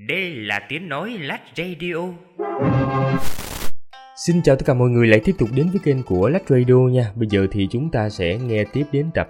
Đây là tiếng nói Lách Radio. Xin chào tất cả mọi người lại tiếp tục đến với kênh của Lách Radio nha. Bây giờ thì chúng ta sẽ nghe tiếp đến tập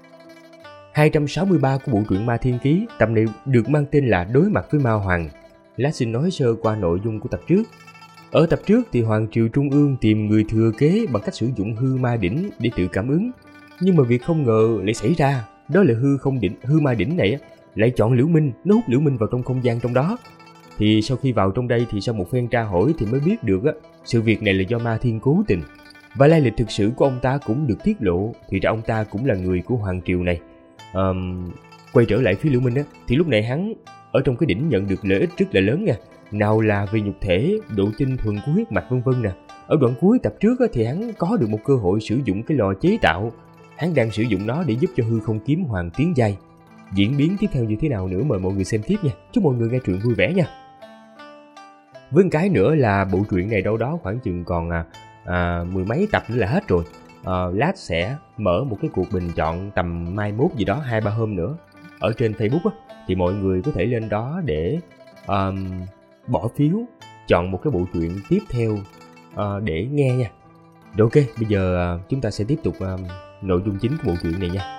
263 của bộ truyện Ma Thiên Ký. Tập này được mang tên là Đối mặt với Ma Hoàng. Lách xin nói sơ qua nội dung của tập trước. Ở tập trước thì Hoàng triều Trung ương tìm người thừa kế bằng cách sử dụng hư ma đỉnh để tự cảm ứng. Nhưng mà việc không ngờ lại xảy ra, đó là hư ma đỉnh này lại chọn Liễu Minh, nó hút Liễu Minh vào trong không gian trong đó. Thì sau khi vào trong đây thì sau một phen tra hỏi thì mới biết được sự việc này là do Ma Thiên cố tình. Và lai lịch thực sự của ông ta cũng được tiết lộ, thì ra ông ta cũng là người của Hoàng triều này. Quay trở lại phía Liễu Minh thì lúc này hắn ở trong cái đỉnh nhận được lợi ích rất là lớn nha. Nào là về nhục thể, độ tinh thuần của huyết mạch vân vân nè. Ở đoạn cuối tập trước thì hắn có được một cơ hội sử dụng cái lò chế tạo. Hắn đang sử dụng nó để giúp cho hư không kiếm hoàng tiến giai. Diễn biến tiếp theo như thế nào nữa mời mọi người xem tiếp nha. Chúc mọi người nghe truyện vui vẻ nha. Với một cái nữa là bộ truyện này đâu đó khoảng chừng còn mười mấy tập nữa là hết rồi. Lát sẽ mở một cái cuộc bình chọn tầm mai mốt gì đó 2-3 hôm nữa ở trên Facebook thì mọi người có thể lên đó để bỏ phiếu chọn một cái bộ truyện tiếp theo để nghe nha. Rồi ok, bây giờ chúng ta sẽ tiếp tục nội dung chính của bộ truyện này nha.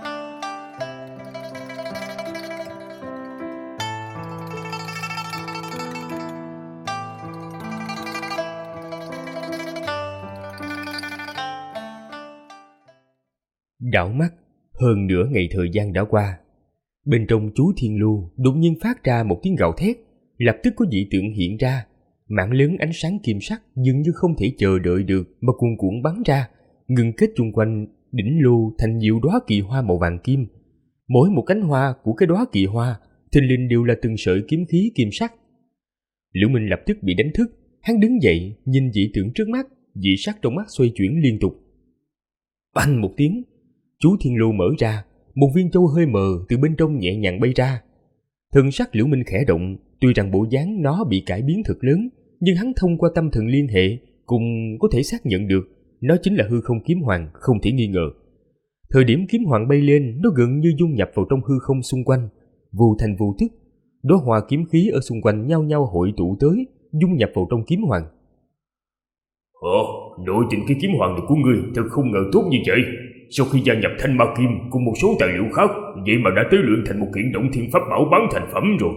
Đảo mắt, hơn nửa ngày thời gian đã qua. Bên trong chú Thiên Lưu đột nhiên phát ra một tiếng gào thét, lập tức có dị tượng hiện ra, mảng lớn ánh sáng kim sắc dường như không thể chờ đợi được mà cuồn cuộn bắn ra, ngưng kết chung quanh đỉnh lưu thành nhiều đóa kỳ hoa màu vàng kim. Mỗi một cánh hoa của cái đóa kỳ hoa thình lình đều là từng sợi kiếm khí kim sắc. Liễu Minh lập tức bị đánh thức, hắn đứng dậy nhìn dị tượng trước mắt, dị sắc trong mắt xoay chuyển liên tục. Bành một tiếng, chú Thiên Lưu mở ra, một viên châu hơi mờ từ bên trong nhẹ nhàng bay ra. Thần sắc Liễu Minh khẽ động, tuy rằng bộ dáng nó bị cải biến thật lớn, nhưng hắn thông qua tâm thần liên hệ cũng có thể xác nhận được nó chính là hư không kiếm hoàng, không thể nghi ngờ. Thời điểm kiếm hoàng bay lên, nó gần như dung nhập vào trong hư không xung quanh, vô thành vô thức, đóa hoa kiếm khí ở xung quanh nhau nhau hội tụ tới, dung nhập vào trong kiếm hoàng. Nội tình cái kiếm hoàng này của ngươi thật không ngờ tốt như vậy. Sau khi gia nhập Thanh Ma Kim cùng một số tài liệu khác, vậy mà đã tế luyện thành một kiện động thiên pháp bảo bán thành phẩm rồi.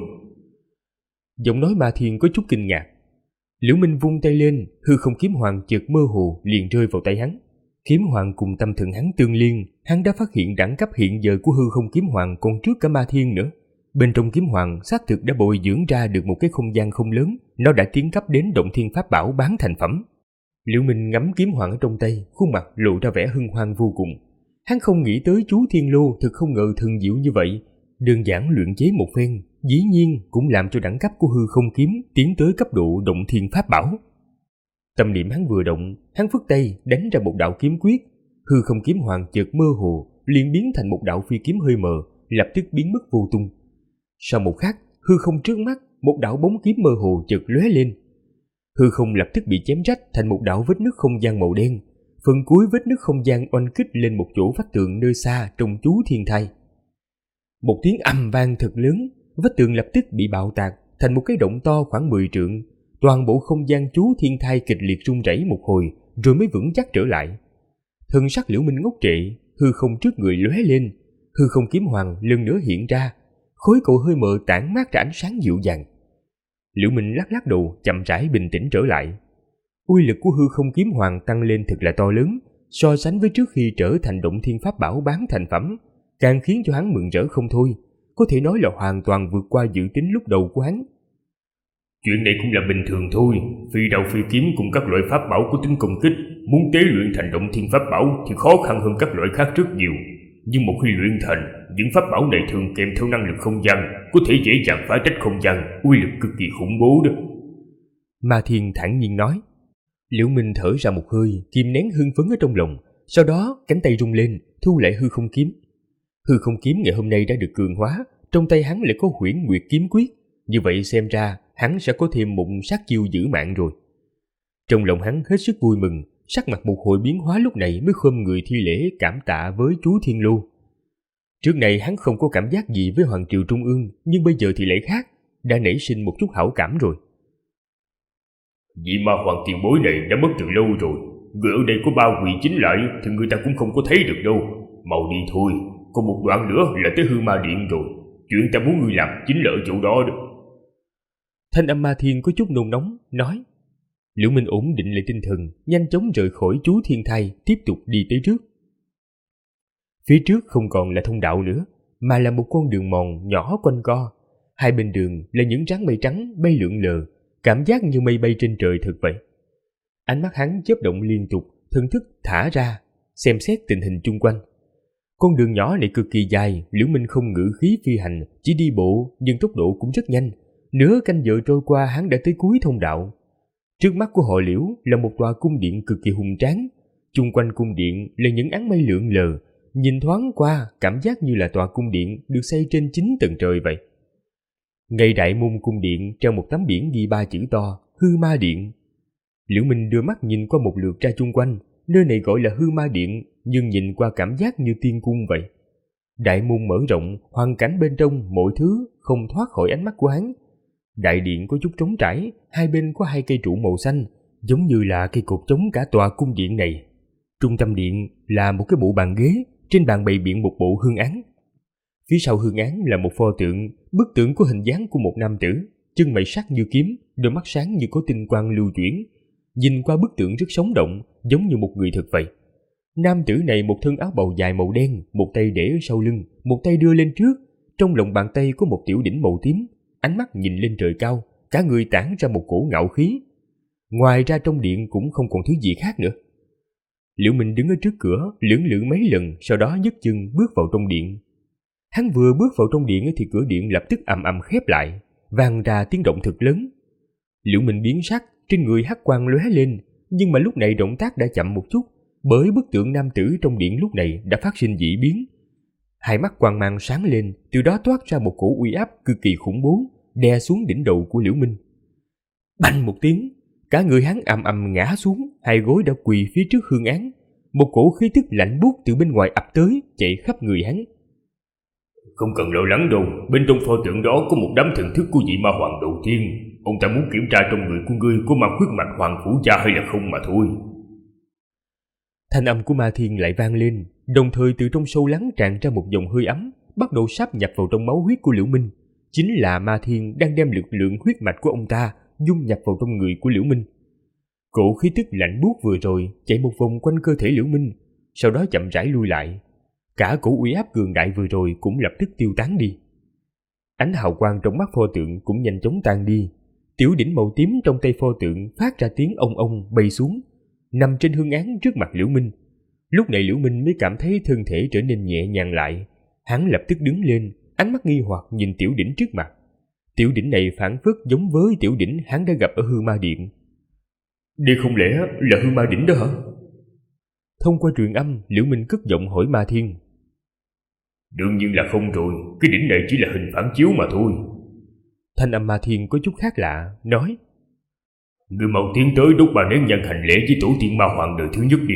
Giọng nói Ma Thiên có chút kinh ngạc. Liễu Minh vung tay lên, hư không kiếm hoàng chợt mơ hồ liền rơi vào tay hắn. Kiếm hoàng cùng tâm thần hắn tương liên, hắn đã phát hiện đẳng cấp hiện giờ của hư không kiếm hoàng còn trước cả Ma Thiên nữa. Bên trong kiếm hoàng xác thực đã bồi dưỡng ra được một cái không gian không lớn, nó đã tiến cấp đến động thiên pháp bảo bán thành phẩm. Liễu Minh ngắm kiếm hoàng ở trong tay, khuôn mặt lộ ra vẻ hân hoan vô cùng. Hắn không nghĩ tới chú Thiên Lô thực không ngờ thần diệu như vậy, đơn giản luyện chế một phen, dĩ nhiên cũng làm cho đẳng cấp của hư không kiếm tiến tới cấp độ động thiên pháp bảo. Tâm niệm hắn vừa động, hắn phất tay đánh ra một đạo kiếm quyết, hư không kiếm hoàng chợt mơ hồ, liền biến thành một đạo phi kiếm hơi mờ, lập tức biến mất vô tung. Sau một khắc, hư không trước mắt, một đạo bóng kiếm mơ hồ chợt lóe lên. Hư không lập tức bị chém rách thành một đạo vết nứt không gian màu đen. Phần cuối vết nứt không gian oanh kích lên một chỗ vách tường nơi xa trong chú thiên thai. Một tiếng ầm vang thật lớn, vách tường lập tức bị bạo tạc thành một cái động to khoảng 10 trượng. Toàn bộ không gian chú thiên thai kịch liệt rung rẩy một hồi rồi mới vững chắc trở lại. Thân sắc Liễu Minh ngốc trệ, hư không trước người lóe lên, hư không kiếm hoàng lần nữa hiện ra, khối cầu hơi mờ tản mát ra ánh sáng dịu dàng. Liễu Minh lắc lắc đầu, chậm rãi bình tĩnh trở lại. Uy lực của hư không kiếm hoàng tăng lên thật là to lớn, so sánh với trước khi trở thành động thiên pháp bảo bán thành phẩm, càng khiến cho hắn mừng rỡ không thôi, có thể nói là hoàn toàn vượt qua dự tính lúc đầu của hắn. Chuyện này cũng là bình thường thôi, phi đao phi kiếm cùng các loại pháp bảo có tính công kích, muốn tế luyện thành động thiên pháp bảo thì khó khăn hơn các loại khác rất nhiều. Nhưng một khi luyện thành, những pháp bảo này thường kèm theo năng lực không gian, có thể dễ dàng phá trách không gian, uy lực cực kỳ khủng bố đó. Ma Thiên thản nhiên nói. Liễu Minh thở ra một hơi, kìm nén hưng phấn ở trong lòng, sau đó cánh tay rung lên, thu lại hư không kiếm. Hư không kiếm ngày hôm nay đã được cường hóa, trong tay hắn lại có Huyễn Nguyệt kiếm quyết, như vậy xem ra hắn sẽ có thêm một sát chiêu giữ mạng rồi. Trong lòng hắn hết sức vui mừng, sắc mặt một hồi biến hóa lúc này mới khom người thi lễ cảm tạ với chú Thiên Lưu. Trước này hắn không có cảm giác gì với Hoàng triều Trung ương, nhưng bây giờ thì lại khác. đã nảy sinh một chút hảo cảm rồi. Vị ma hoàng tiền bối này đã mất từ lâu rồi. Người ở đây có 3 quỷ chính lại thì người ta cũng không có thấy được đâu. Mau đi thôi, còn một đoạn nữa là tới Hư Ma Điện rồi. Chuyện ta muốn ngươi làm chính là ở chỗ đó đó. Thanh âm Ma Thiên có chút nôn nóng, nói. Liễu Minh ổn định lại tinh thần, nhanh chóng rời khỏi chú thiên thai, tiếp tục đi tới trước. Phía trước không còn là thông đạo nữa, mà là một con đường mòn nhỏ quanh co. Hai bên đường là những đám mây trắng bay lượn lờ, cảm giác như mây bay trên trời thật vậy. Ánh mắt hắn chớp động liên tục, thần thức thả ra, xem xét tình hình chung quanh. Con đường nhỏ này cực kỳ dài, Liễu Minh không ngự khí phi hành, chỉ đi bộ, nhưng tốc độ cũng rất nhanh. Nửa canh giờ trôi qua, hắn đã tới cuối thông đạo. Trước mắt của họ Liễu là một tòa cung điện cực kỳ hùng tráng. Chung quanh cung điện là những áng mây lượn lờ, nhìn thoáng qua cảm giác như là tòa cung điện được xây trên 9 tầng trời vậy. Ngay đại môn cung điện treo một tấm biển ghi 3 chữ to, Hư Ma Điện. Liễu Minh đưa mắt nhìn qua một lượt ra chung quanh, nơi này gọi là Hư Ma Điện, nhưng nhìn qua cảm giác như tiên cung vậy. Đại môn mở rộng, hoàn cảnh bên trong mọi thứ không thoát khỏi ánh mắt của hắn. Đại điện có chút trống trải, hai bên có 2 cây trụ màu xanh, giống như là cây cột chống cả tòa cung điện này. Trung tâm điện là một cái bộ bàn ghế, trên bàn bày biện một bộ hương án. Phía sau hương án là một pho tượng, bức tượng có hình dáng của một nam tử, chân mày sắc như kiếm, đôi mắt sáng như có tinh quang lưu chuyển. Nhìn qua bức tượng rất sống động, giống như một người thật vậy. Nam tử này một thân áo bào dài màu đen, một tay để ở sau lưng, một tay đưa lên trước, trong lòng bàn tay có một tiểu đỉnh màu tím, ánh mắt nhìn lên trời cao, cả người tản ra một cổ ngạo khí. Ngoài ra trong điện cũng không còn thứ gì khác nữa. Liễu Minh đứng ở trước cửa, lưỡng lự mấy lần, sau đó nhấc chân bước vào trong điện. Hắn vừa bước vào trong điện thì cửa điện lập tức ầm ầm khép lại, vang ra tiếng động thật lớn. Liễu Minh biến sắc, trên người hắc quang lóe lên, nhưng mà lúc này động tác đã chậm một chút, bởi bức tượng nam tử trong điện lúc này đã phát sinh dị biến. Hai mắt quang mang sáng lên, từ đó toát ra một cổ uy áp cực kỳ khủng bố, đè xuống đỉnh đầu của Liễu Minh. Bành một tiếng, cả người hắn ầm ầm ngã xuống, hai gối đã quỳ phía trước hương án. Một cổ khí tức lạnh buốt từ bên ngoài ập tới, chạy khắp người hắn. Không cần lo lắng đâu, bên trong pho tượng đó có một đám thần thức của vị ma hoàng đầu tiên. Ông ta muốn kiểm tra trong người của ngươi có mang huyết mạch hoàng phủ gia hay là không mà thôi. Thanh âm của Ma Thiên lại vang lên, đồng thời từ trong sâu lắng tràn ra một dòng hơi ấm, bắt đầu sáp nhập vào trong máu huyết của Liễu Minh. Chính là Ma Thiên đang đem lực lượng huyết mạch của ông ta dung nhập vào trong người của Liễu Minh. Cổ khí tức lạnh buốt vừa rồi chạy một vòng quanh cơ thể Liễu Minh, sau đó chậm rãi lui lại. Cả cổ uy áp cường đại vừa rồi cũng lập tức tiêu tán đi. Ánh hào quang trong mắt pho tượng cũng nhanh chóng tan đi. Tiểu đỉnh màu tím trong tay pho tượng phát ra tiếng ong ong bay xuống, nằm trên hương án trước mặt Liễu Minh. Lúc này Liễu Minh mới cảm thấy thân thể trở nên nhẹ nhàng lại. Hắn lập tức đứng lên, ánh mắt nghi hoặc nhìn tiểu đỉnh trước mặt. Tiểu đỉnh này phảng phất giống với tiểu đỉnh hắn đã gặp ở Hư Ma Điện. Đây không lẽ là Hư Ma Đỉnh đó hả? Thông qua truyền âm, Liễu Minh cất giọng hỏi Ma Thiên. Đương nhiên là không rồi, cái đỉnh này chỉ là hình phản chiếu mà thôi. Thanh âm Ma Thiên có chút khác lạ, nói. Người mau tiến tới đốt 3 nén nhang hành lễ với tổ tiên ma hoàng đời thứ nhất đi.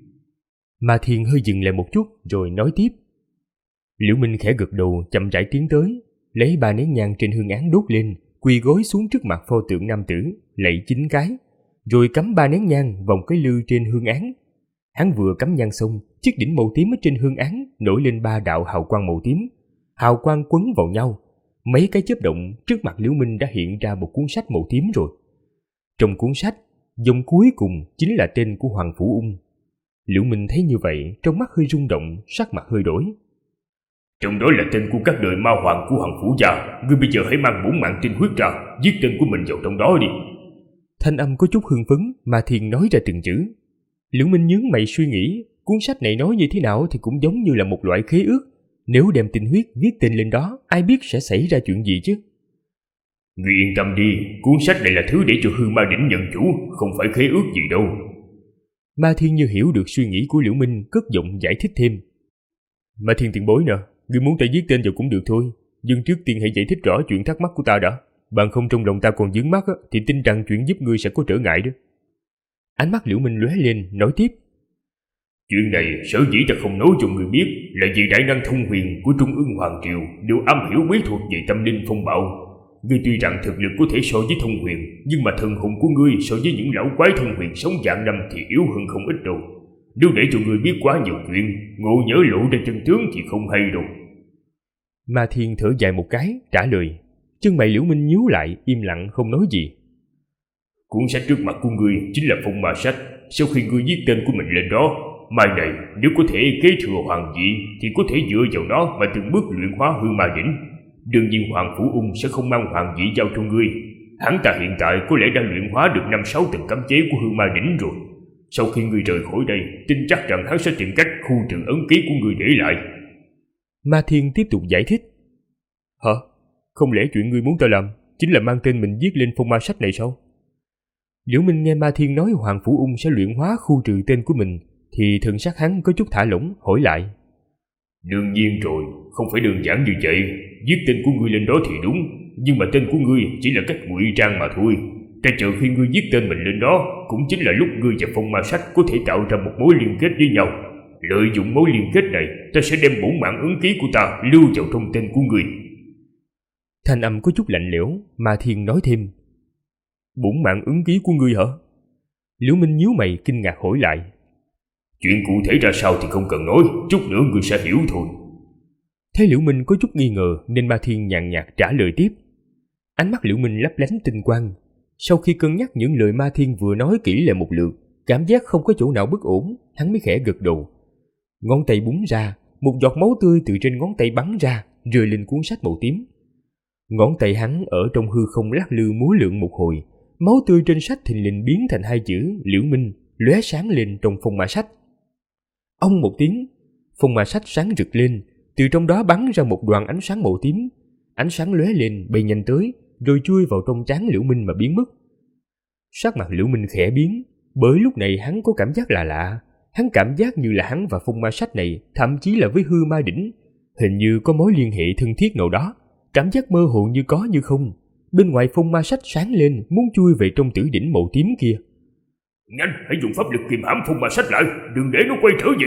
Ma Thiên hơi dừng lại một chút rồi nói tiếp. Liễu Minh khẽ gật đầu, chậm rãi tiến tới, lấy 3 nén nhang trên hương án đốt lên, quỳ gối xuống trước mặt pho tượng nam tử, lạy 9 cái, rồi cắm 3 nén nhang vòng cái lư trên hương án. Hắn vừa cắm nhang xong, chiếc đỉnh màu tím ở trên hương án nổi lên 3 đạo hào quang màu tím, hào quang quấn vào nhau. Mấy cái chớp động, trước mặt Liễu Minh đã hiện ra một cuốn sách màu tím rồi. Trong cuốn sách, dòng cuối cùng chính là tên của Hoàng Phủ Ung. Liễu Minh thấy như vậy, trong mắt hơi rung động, sắc mặt hơi đổi. Trong đó là tên của các đời ma hoàng của Hoàng Phủ gia. Ngươi bây giờ hãy mang bổn mạng tinh huyết ra, viết tên của mình vào trong đó đi. Thanh âm có chút hưng phấn mà Thiên nói ra từng chữ. Liễu Minh nhướng mày suy nghĩ, cuốn sách này nói như thế nào thì cũng giống như là một loại khế ước. Nếu đem tinh huyết viết tên lên đó, ai biết sẽ xảy ra chuyện gì chứ? Ngươi yên tâm đi, cuốn sách này là thứ để cho Hư Ma Đỉnh nhận chủ, không phải khế ước gì đâu. Ma Thiên như hiểu được suy nghĩ của Liễu Minh, cất giọng giải thích thêm. Ma Thiên tiền bối nè, ngươi muốn ta viết tên vào cũng được thôi, nhưng trước tiên hãy giải thích rõ chuyện thắc mắc của ta đã. Bằng không trong lòng ta còn vướng mắc thì tin rằng chuyện giúp ngươi sẽ có trở ngại đó. Ánh mắt Liễu Minh lóe lên, nói tiếp. Chuyện này sở dĩ ta không nói cho người biết là vì đại năng thông huyền của Trung ương Hoàng Triều đều am hiểu bí thuật về tâm linh phong bạo. Ngươi tuy rằng thực lực có thể so với thông huyền, nhưng mà thần hồn của ngươi so với những lão quái thông huyền sống vạn năm thì yếu hơn không ít đâu. Nếu để cho ngươi biết quá nhiều chuyện, ngộ nhỡ lộ ra chân tướng thì không hay đâu. Ma Thiên thở dài một cái, trả lời. Chân mày Liễu Minh nhíu lại, im lặng không nói gì. Cuốn sách trước mặt của ngươi chính là phong ma sách. Sau khi ngươi viết tên của mình lên đó, mai này nếu có thể kế thừa hoàng vị thì có thể dựa vào nó mà từng bước luyện hóa hư ma đỉnh. Đương nhiên Hoàng Phủ Ung sẽ không mang hoàng vị giao cho ngươi. Hắn ta hiện tại có lẽ đang luyện hóa được 5-6 tầng cấm chế của hư ma đỉnh rồi. Sau khi ngươi rời khỏi đây, tin chắc rằng hắn sẽ tìm cách khu trừ ấn ký của ngươi để lại. Ma Thiên tiếp tục giải thích. Hả? Không lẽ chuyện ngươi muốn ta làm chính là mang tên mình viết lên phong ma sách này sao? Liễu Minh nghe Ma Thiên nói Hoàng Phủ Ung sẽ luyện hóa khu trừ tên của mình thì thần sắc hắn có chút thả lỏng, hỏi lại. Đương nhiên rồi, không phải đơn giản như vậy. Viết tên của ngươi lên đó thì đúng, nhưng mà tên của ngươi chỉ là cách ngụy trang mà thôi. Ta chờ khi ngươi viết tên mình lên đó cũng chính là lúc ngươi và phong ma sách có thể tạo ra một mối liên kết với nhau. Lợi dụng mối liên kết này, ta sẽ đem bổn mạng ấn ký của ta lưu vào trong tên của ngươi. Thanh âm có chút lạnh lẽo, Ma Thiên nói thêm. Bổn mạng ấn ký của ngươi hả? Liễu Minh nhíu mày kinh ngạc hỏi lại. Chuyện cụ thể ra sao thì không cần nói, chút nữa ngươi sẽ hiểu thôi. Thấy Liễu Minh có chút nghi ngờ nên Ma Thiên nhàn nhạt trả lời tiếp. Ánh mắt Liễu Minh lấp lánh tinh quang. Sau khi cân nhắc những lời Ma Thiên vừa nói kỹ lại một lượt, cảm giác không có chỗ nào bất ổn, hắn mới khẽ gật đầu. Ngón tay búng ra, một giọt máu tươi từ trên ngón tay bắn ra, rơi lên cuốn sách màu tím. Ngón tay hắn ở trong hư không lắc lư múa lượn một hồi, máu tươi trên sách thình lình biến thành hai chữ Liễu Minh lóe sáng lên trong phong ma sách. Ông một tiếng, phong ma sách sáng rực lên, từ trong đó bắn ra một đoàn ánh sáng màu tím. Ánh sáng lóe lên bay nhanh tới, rồi chui vào trong trán Liễu Minh mà biến mất. Sắc mặt Liễu Minh khẽ biến, bởi lúc này hắn có cảm giác lạ lạ. Hắn cảm giác như là hắn và phong ma sách này, thậm chí là với hư ma đỉnh, hình như có mối liên hệ thân thiết nào đó. Cảm giác mơ hồ như có như không. Bên ngoài phong ma sách sáng lên, muốn chui về trong tử đỉnh màu tím kia. Nhanh, hãy dùng pháp lực kiềm hãm phong ma sách lại, đừng để nó quay trở về.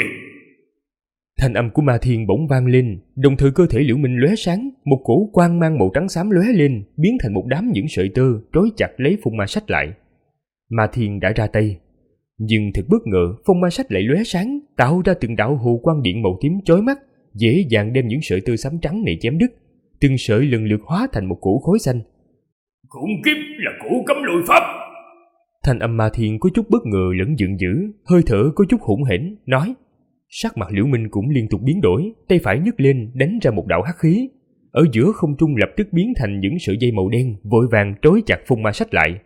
Thanh âm của Ma Thiên bỗng vang lên, đồng thời cơ thể Liễu Minh lóe sáng, một cổ quang mang màu trắng xám lóe lên, biến thành một đám những sợi tơ trói chặt lấy phong ma sách lại. Ma Thiên đã ra tay, nhưng thật bất ngờ, phong ma sách lại lóe sáng, tạo ra từng đạo hồ quang điện màu tím chói mắt, dễ dàng đem những sợi tơ xám trắng này chém đứt. Từng sợi lần lượt hóa thành một cỗ khói xanh. Khủng khiếp là cổ cấm lôi pháp. Thanh âm Ma Thiên có chút bất ngờ lẫn giận dữ, hơi thở có chút hỗn hển, nói. Sắc mặt Liễu Minh cũng liên tục biến đổi, tay phải nhấc lên đánh ra một đạo hắc khí, ở giữa không trung lập tức biến thành những sợi dây màu đen vội vàng trói chặt phong ma sách lại.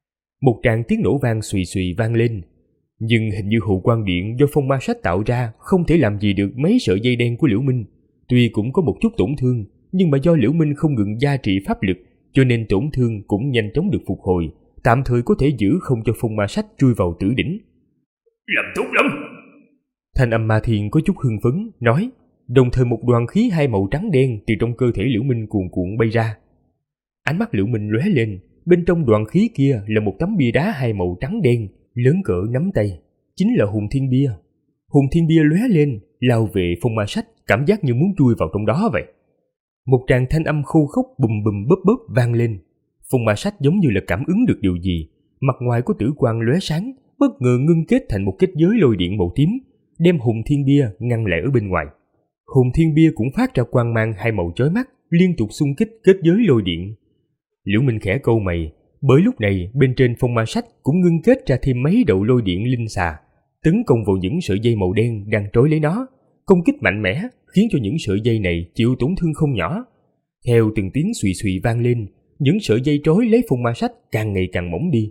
Một tràng tiếng nổ vang xùy xùy vang lên, nhưng hình như hồ quang điện do phong ma sách tạo ra không thể làm gì được mấy sợi dây đen của Liễu Minh. Tuy cũng có một chút tổn thương, nhưng mà do Liễu Minh không ngừng gia trị pháp lực, cho nên tổn thương cũng nhanh chóng được phục hồi, tạm thời có thể giữ không cho phong ma sách chui vào tử đỉnh. Làm tốt lắm. Thanh âm Ma Thiên có chút hưng phấn, nói, đồng thời một đoàn khí hai màu trắng đen từ trong cơ thể Liễu Minh cuồn cuộn bay ra. Ánh mắt Liễu Minh lóe lên, bên trong đoàn khí kia là một tấm bia đá hai màu trắng đen, lớn cỡ nắm tay, chính là Hồn Thiên Bia. Hồn Thiên Bia lóe lên, lao về phong ma sách, cảm giác như muốn chui vào trong đó vậy. Một tràng thanh âm khô khốc bùm bùm bóp bóp vang lên. Phong ma sách giống như là cảm ứng được điều gì, mặt ngoài của tử quang lóe sáng, bất ngờ ngưng kết thành một kết giới lôi điện màu tím, đem Hồn Thiên Bia ngăn lại ở bên ngoài. Hồn Thiên Bia cũng phát ra quang mang hai màu chói mắt, liên tục xung kích kết giới lôi điện. Liễu Minh khẽ cau mày, bởi lúc này bên trên phong ma sách cũng ngưng kết ra thêm mấy đầu lôi điện linh xà, tấn công vào những sợi dây màu đen đang trói lấy nó, công kích mạnh mẽ khiến cho những sợi dây này chịu tổn thương không nhỏ. Theo từng tiếng xùy xùy vang lên, những sợi dây trói lấy phong ma sách càng ngày càng mỏng đi.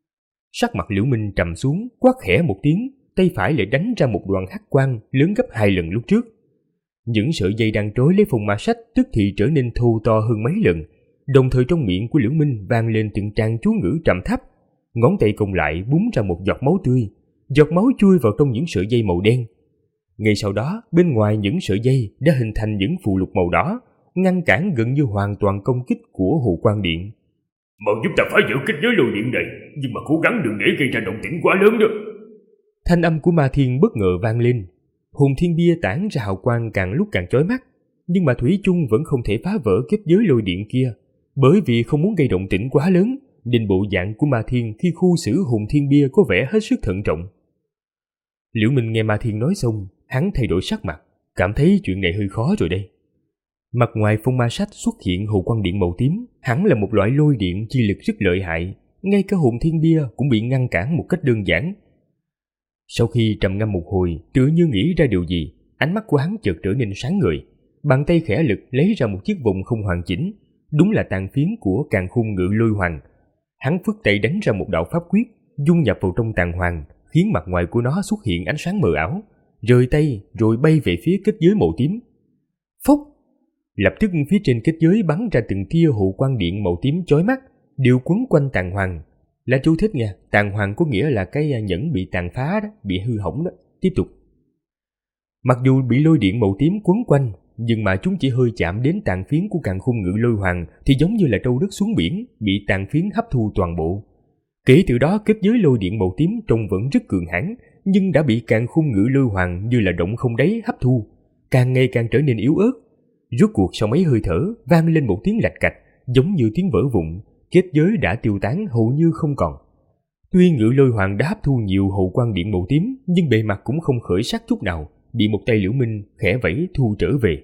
Sắc mặt Liễu Minh trầm xuống, quát khẽ một tiếng, tay phải lại đánh ra một đoàn hắc quang lớn gấp 2 lần lúc trước. Những sợi dây đang trói lấy phong ma sách tức thì trở nên thô to hơn mấy lần, đồng thời trong miệng của Liễu Minh vang lên từng tràng chú ngữ trầm thấp. Ngón tay còn lại búng ra một giọt máu tươi, giọt máu chui vào trong những sợi dây màu đen. Ngay sau đó, bên ngoài những sợi dây đã hình thành những phù lục màu đỏ, ngăn cản gần như hoàn toàn công kích của hồ quang điện. Mau giúp ta phá vỡ kết giới lôi điện này, nhưng mà cố gắng đừng để gây ra động tĩnh quá lớn đó. Thanh âm của Ma Thiên bất ngờ vang lên. Hồn Thiên Bia tản ra hào quang càng lúc càng chói mắt, nhưng mà thủy chung vẫn không thể phá vỡ kết giới lôi điện kia. Bởi vì không muốn gây động tĩnh quá lớn, nên bộ dạng của Ma Thiên khi khu xử hồn thiên bia có vẻ hết sức thận trọng. Liễu Minh nghe Ma Thiên nói xong, hắn thay đổi sắc mặt, cảm thấy chuyện này hơi khó rồi đây. Mặt ngoài phong ma sách xuất hiện hồ quang điện màu tím, hẳn là một loại lôi điện chi lực rất lợi hại, ngay cả hồn thiên bia cũng bị ngăn cản một cách đơn giản. Sau khi trầm ngâm một hồi, tựa như nghĩ ra điều gì, ánh mắt của hắn chợt trở nên sáng ngời, bàn tay khẽ lực lấy ra một chiếc vòng không hoàn chỉnh, đúng là tàn phiến của Càn Khôn Ngự Lôi Hoàng. Hắn phất tay đánh ra một đạo pháp quyết, dung nhập vào trong tàn hoàng, khiến mặt ngoài của nó xuất hiện ánh sáng mờ ảo, rời tay rồi bay về phía kết giới màu tím. Phốc! Lập tức phía trên kết giới bắn ra từng tia hồ quang điện màu tím chói mắt, đều quấn quanh tàn hoàng. Là chú thích nha, tàn hoàng có nghĩa là cái nhẫn bị tàn phá đó, bị hư hỏng đó. Tiếp tục. Mặc dù bị lôi điện màu tím quấn quanh, nhưng mà chúng chỉ hơi chạm đến tàn phiến của Càn Khôn Ngự Lôi Hoàng thì giống như là trâu đất xuống biển, bị tàn phiến hấp thu toàn bộ. Kể từ đó kết giới lôi điện màu tím trông vẫn rất cường hãn, nhưng đã bị Càn Khôn Ngự Lôi Hoàng như là động không đáy hấp thu, càng ngày càng trở nên yếu ớt. Rốt cuộc sau mấy hơi thở vang lên một tiếng lạch cạch, giống như tiếng vỡ vụn, kết giới đã tiêu tán hầu như không còn. Tuy Ngự Lôi Hoàng đã hấp thu nhiều hồ quang điện màu tím, nhưng bề mặt cũng không khởi sắc chút nào, bị một tay Liễu Minh khẽ vẫy thu trở về.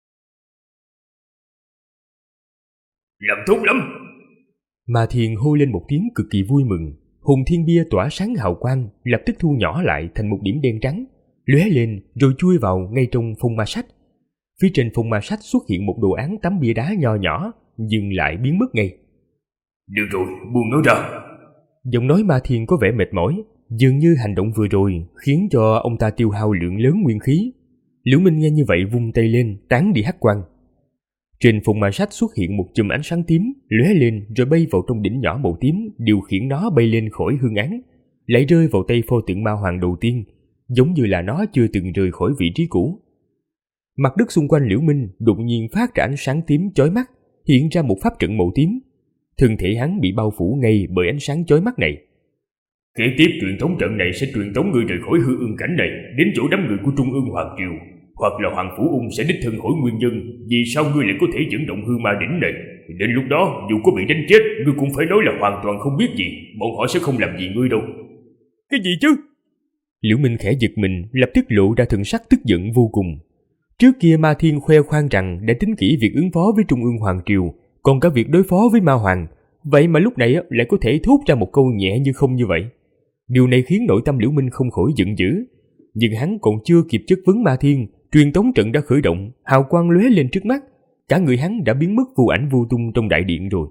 Làm tốt lắm! Ma Thiên hô lên một tiếng cực kỳ vui mừng. Hồn thiên bia tỏa sáng hào quang, lập tức thu nhỏ lại thành một điểm đen trắng, lóe lên rồi chui vào ngay trong phong ma sách. Phía trên phong ma sách xuất hiện một đồ án tấm bia đá nho nhỏ, nhưng lại biến mất ngay. Được rồi, buông nó ra. Giọng nói Ma Thiên có vẻ mệt mỏi, dường như hành động vừa rồi khiến cho ông ta tiêu hao lượng lớn nguyên khí. Liễu Minh nghe như vậy vung tay lên, tán đi hắc quang. Trên phong ma sách xuất hiện một chùm ánh sáng tím, lóe lên rồi bay vào trong đỉnh nhỏ màu tím, điều khiển nó bay lên khỏi hương án, lại rơi vào tay pho tượng ma hoàng đầu tiên, giống như là nó chưa từng rời khỏi vị trí cũ. Mặt đất xung quanh Liễu Minh đột nhiên phát ra ánh sáng tím chói mắt, hiện ra một pháp trận màu tím. Thân thể hắn bị bao phủ ngay bởi ánh sáng chói mắt này. Kế tiếp truyền thống trận này sẽ truyền tống ngươi rời khỏi hư ương cảnh này đến chỗ đám người của Trung ương Hoàng Triều, hoặc là Hoàng Phủ Ung sẽ đích thân hỏi nguyên nhân vì sao ngươi lại có thể dẫn động hư ma đỉnh này. Đến lúc đó dù có bị đánh chết, ngươi cũng phải nói là hoàn toàn không biết gì, bọn họ sẽ không làm gì ngươi đâu. Cái gì chứ? Liễu Minh khẽ giật mình, lập tức lộ ra thần sắc tức giận vô cùng. Trước kia Ma Thiên khoe khoang rằng đã tính kỹ việc ứng phó với Trung ương Hoàng Triều, còn cả việc đối phó với Ma Hoàng, vậy mà lúc này lại có thể thốt ra một câu nhẹ như không như vậy. Điều này khiến nội tâm Liễu Minh không khỏi giận dữ, nhưng hắn còn chưa kịp chất vấn Ma Thiên, truyền tống trận đã khởi động, hào quang lóe lên trước mắt, cả người hắn đã biến mất vô ảnh vô tung trong đại điện rồi.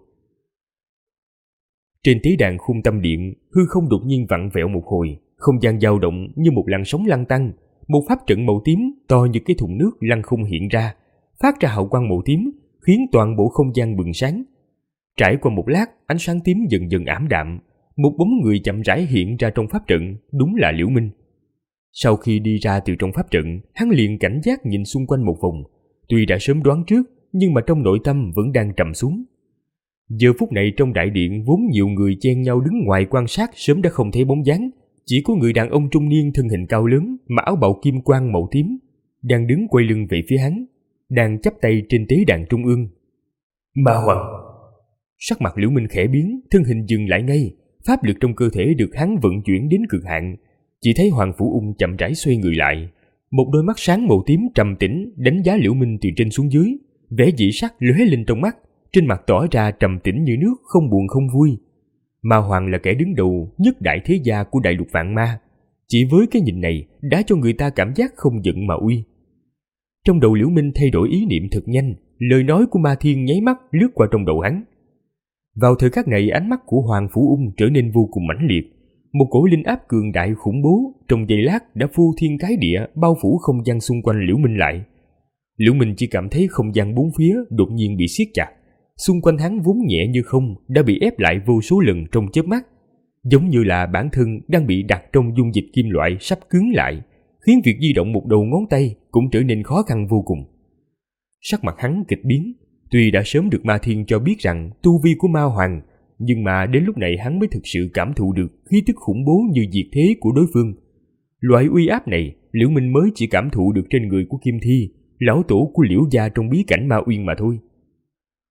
Trên tế đàn khung tâm điện, hư không đột nhiên vặn vẹo một hồi, không gian dao động như một làn sóng lăn tăn, một pháp trận màu tím to như cái thùng nước lăn không hiện ra, phát ra hào quang màu tím, khiến toàn bộ không gian bừng sáng. Trải qua một lát, ánh sáng tím dần dần ảm đạm, một bóng người chậm rãi hiện ra trong pháp trận, đúng là Liễu Minh. Sau khi đi ra từ trong pháp trận, hắn liền cảnh giác nhìn xung quanh một vòng, tuy đã sớm đoán trước, nhưng mà trong nội tâm vẫn đang trầm xuống. Giờ phút này trong đại điện vốn nhiều người chen nhau đứng ngoài quan sát sớm đã không thấy bóng dáng, chỉ có người đàn ông trung niên thân hình cao lớn, mặc áo bào kim quang màu tím, đang đứng quay lưng về phía hắn, đang chắp tay trên tế đàn trung ương. Ma Hoàng! Sắc mặt Liễu Minh khẽ biến, thân hình dừng lại ngay, pháp lực trong cơ thể được hắn vận chuyển đến cực hạn. Chỉ thấy Hoàng Phủ Ung chậm rãi xoay người lại, một đôi mắt sáng màu tím trầm tĩnh đánh giá Liễu Minh từ trên xuống dưới, vẻ dị sắc lóe lên trong mắt, trên mặt tỏ ra trầm tĩnh như nước, không buồn không vui. Ma Hoàng là kẻ đứng đầu nhất đại thế gia của đại lục vạn ma, chỉ với cái nhìn này đã cho người ta cảm giác không giận mà uy. Trong đầu Liễu Minh thay đổi ý niệm thật nhanh, lời nói của Ma Thiên nháy mắt lướt qua trong đầu hắn. Vào thời khắc này, ánh mắt của Hoàng Phủ Ung trở nên vô cùng mãnh liệt, một cỗ linh áp cường đại khủng bố trong giây lát đã phô thiên cái địa bao phủ không gian xung quanh Liễu Minh lại. Liễu Minh chỉ cảm thấy không gian bốn phía đột nhiên bị siết chặt, xung quanh hắn vốn nhẹ như không đã bị ép lại vô số lần trong chớp mắt, giống như là bản thân đang bị đặt trong dung dịch kim loại sắp cứng lại, khiến việc di động một đầu ngón tay cũng trở nên khó khăn vô cùng. Sắc mặt hắn kịch biến, tuy đã sớm được Ma Thiên cho biết rằng tu vi của Ma Hoàng, nhưng mà đến lúc này hắn mới thực sự cảm thụ được khí tức khủng bố như diệt thế của đối phương. Loại uy áp này, Liễu Minh mới chỉ cảm thụ được trên người của Kim Thi, lão tổ của Liễu gia trong bí cảnh Ma Uyên mà thôi.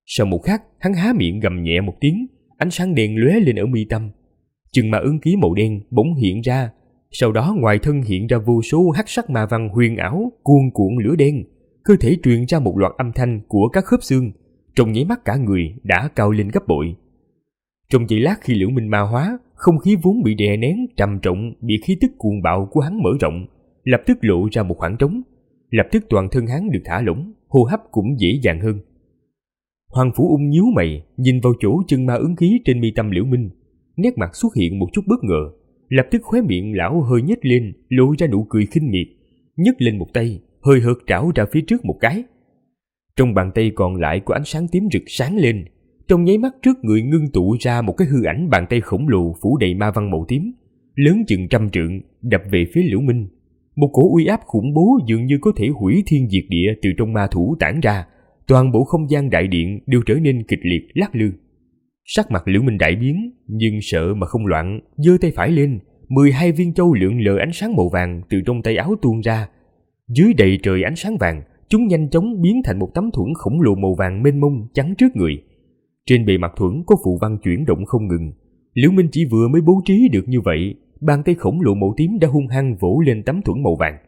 Sau một khắc, hắn há miệng gầm nhẹ một tiếng, ánh sáng đen lóe lên ở mi tâm. Chừng ma ấn ký màu đen bỗng hiện ra, sau đó ngoài thân hiện ra vô số hắc sắc ma văn huyền ảo cuồn cuộn lửa đen, cơ thể truyền ra một loạt âm thanh của các khớp xương, trong nháy mắt cả người đã cao lên gấp bội. Trong giây lát khi Liễu Minh ma hóa, không khí vốn bị đè nén trầm trọng bị khí tức cuồng bạo của hắn mở rộng, lập tức lộ ra một khoảng trống. Lập tức toàn thân hắn được thả lỏng, hô hấp cũng dễ dàng hơn. Hoàng Phủ Ung nhíu mày, nhìn vào chỗ chân ma ấn ký trên mi tâm Liễu Minh, nét mặt xuất hiện một chút bất ngờ, lập tức khóe miệng lão hơi nhếch lên, lộ ra nụ cười khinh miệt, nhấc lên một tay, hơi hợt trảo ra phía trước một cái. Trong bàn tay còn lại có ánh sáng tím rực sáng lên, trong nháy mắt trước người ngưng tụ ra một cái hư ảnh bàn tay khổng lồ phủ đầy ma văn màu tím, lớn chừng 100 trượng, đập về phía Liễu Minh. Một cỗ uy áp khủng bố dường như có thể hủy thiên diệt địa từ trong ma thủ tản ra, toàn bộ không gian đại điện đều trở nên kịch liệt lắc lư. Sắc mặt Liễu Minh đại biến, nhưng sợ mà không loạn, giơ tay phải lên, 12 viên châu lượn lờ ánh sáng màu vàng từ trong tay áo tuôn ra. Dưới đầy trời ánh sáng vàng, chúng nhanh chóng biến thành một tấm thuẫn khổng lồ màu vàng mênh mông chắn trước người. Trên bề mặt thuẫn có phù văn chuyển động không ngừng. Liễu Minh chỉ vừa mới bố trí được như vậy, bàn tay khổng lồ màu tím đã hung hăng vỗ lên tấm thuẫn màu vàng.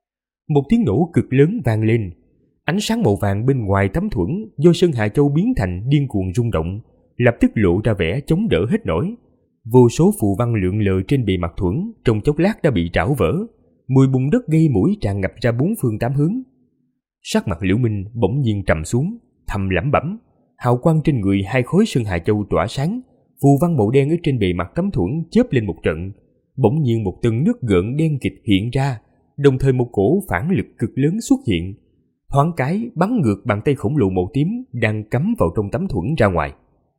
Một tiếng nổ cực lớn vang lên, ánh sáng màu vàng bên ngoài tấm thuẫn do Sơn Hà Châu biến thành điên cuồng rung động, lập tức lộ ra vẻ chống đỡ hết nổi. Vô số phù văn lượn lờ trên bề mặt thuẫn trong chốc lát đã bị trảo vỡ, mùi bùn đất gây mũi tràn ngập ra bốn phương tám hướng. Sắc mặt Liễu Minh bỗng nhiên trầm xuống, thầm lẩm bẩm, hào quang trên người hai khối Sơn Hà Châu tỏa sáng, phù văn màu đen ở trên bề mặt tấm thuẫn chớp lên một trận, bỗng nhiên một tầng nước gợn đen kịt hiện ra, đồng thời một cổ phản lực cực lớn xuất hiện, thoáng cái bắn ngược bàn tay khổng lồ màu tím đang cắm vào trong tấm thuẫn ra ngoài.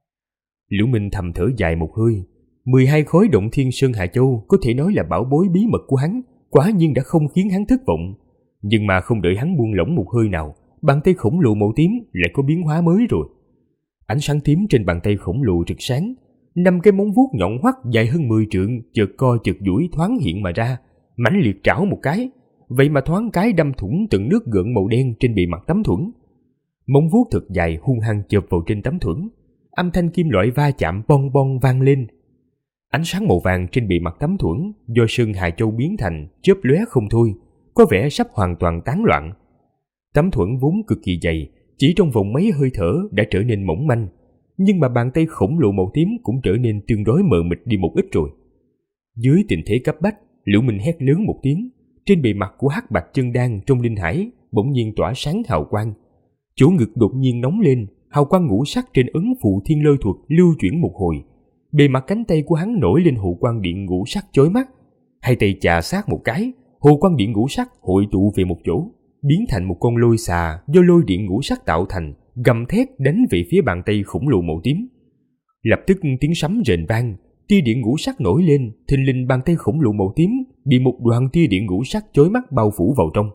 Liễu Minh thầm thở dài một hơi, 12 khối Động Thiên Sơn Hà Châu có thể nói là bảo bối bí mật của hắn, quả nhiên đã không khiến hắn thất vọng. Nhưng mà không đợi hắn buông lỏng một hơi nào, bàn tay khổng lồ màu tím lại có biến hóa mới rồi. Ánh sáng tím trên bàn tay khổng lồ rực sáng, 5 cái móng vuốt nhọn hoắt dài hơn 10 trượng chợt co chợt duỗi thoáng hiện mà ra, mãnh liệt trảo một cái, vậy mà thoáng cái đâm thủng từng nước gợn màu đen trên bề mặt tấm thuẫn. Móng vuốt thật dài hung hăng chộp vào trên tấm thuẫn, âm thanh kim loại va chạm bong bong vang lên. Ánh sáng màu vàng trên bề mặt tấm thuẫn do Sơn Hà Châu biến thành chớp lóe không thôi, có vẻ sắp hoàn toàn tán loạn. Tấm thuẫn vốn cực kỳ dày, chỉ trong vòng mấy hơi thở đã trở nên mỏng manh, nhưng mà bàn tay khổng lồ màu tím cũng trở nên tương đối mờ mịt đi một ít rồi. Dưới tình thế cấp bách, Liễu Minh hét lớn một tiếng, trên bề mặt của hắc bạch chân đan trong linh hải bỗng nhiên tỏa sáng hào quang. Chỗ ngực đột nhiên nóng lên, hào quang ngũ sắc trên ấn phụ thiên lôi thuật lưu chuyển một hồi. Bề mặt cánh tay của hắn nổi lên hồ quang điện ngũ sắc chói mắt. Hai tay chà sát một cái, hồ quang điện ngũ sắc hội tụ về một chỗ, biến thành một con lôi xà do lôi điện ngũ sắc tạo thành, gầm thét đánh về phía bàn tay khổng lồ màu tím. Lập tức tiếng sấm rền vang, tia điện ngũ sắc nổi lên, thình lình bàn tay khổng lồ màu tím bị một đoàn tia điện ngũ sắc chói mắt bao phủ vào trong.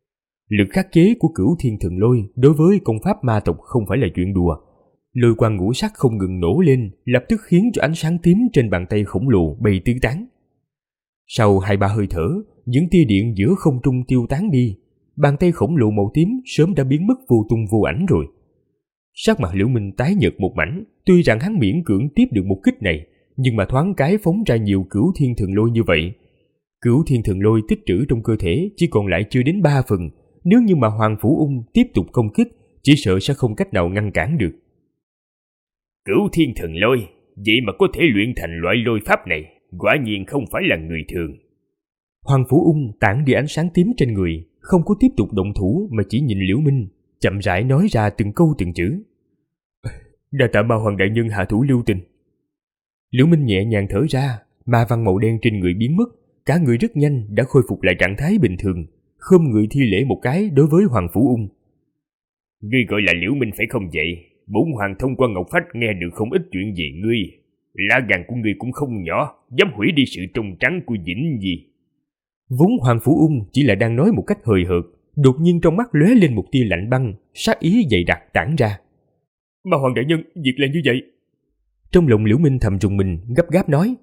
Lực khắc chế của Cửu Thiên Thần Lôi đối với công pháp ma tộc không phải là chuyện đùa. Lôi quang ngũ sắc không ngừng nổ lên, lập tức khiến cho ánh sáng tím trên bàn tay khổng lồ bay tứ tán. Sau 2-3 hơi thở, những tia điện giữa không trung tiêu tán đi, bàn tay khổng lồ màu tím sớm đã biến mất vô tung vô ảnh rồi. Sắc mặt Liễu Minh tái nhợt một mảnh, tuy rằng hắn miễn cưỡng tiếp được một kích này, nhưng mà thoáng cái phóng ra nhiều Cửu Thiên Thần Lôi như vậy. Cửu Thiên Thần Lôi tích trữ trong cơ thể chỉ còn lại chưa đến 3 phần, nếu như mà Hoàng Phủ Ung tiếp tục công kích, chỉ sợ sẽ không cách nào ngăn cản được. Cửu Thiên Thần Lôi, vậy mà có thể luyện thành loại lôi pháp này, quả nhiên không phải là người thường. Hoàng Phủ Ung tản đi ánh sáng tím trên người, không có tiếp tục động thủ mà chỉ nhìn Liễu Minh, chậm rãi nói ra từng câu từng chữ. Đa tạ Ma Hoàng đại nhân hạ thủ lưu tình. Liễu Minh nhẹ nhàng thở ra, ma văn màu đen trên người biến mất, cả người rất nhanh đã khôi phục lại trạng thái bình thường, khom người thi lễ một cái đối với Hoàng Phủ Ung. Ngươi gọi là Liễu Minh phải không vậy? Bổn hoàng thông qua Ngọc Phách nghe được không ít chuyện về ngươi. Lá gan của ngươi cũng không nhỏ, dám hủy đi sự trong trắng của Vĩnh Nhi. Vốn Hoàng Phủ Ung chỉ là đang nói một cách hời hợt, đột nhiên trong mắt lóe lên một tia lạnh băng, sát ý dày đặc tản ra. Ma Hoàng đại nhân, việc là như vậy. Trong lòng Liễu Minh thầm rùng mình, gấp gáp nói.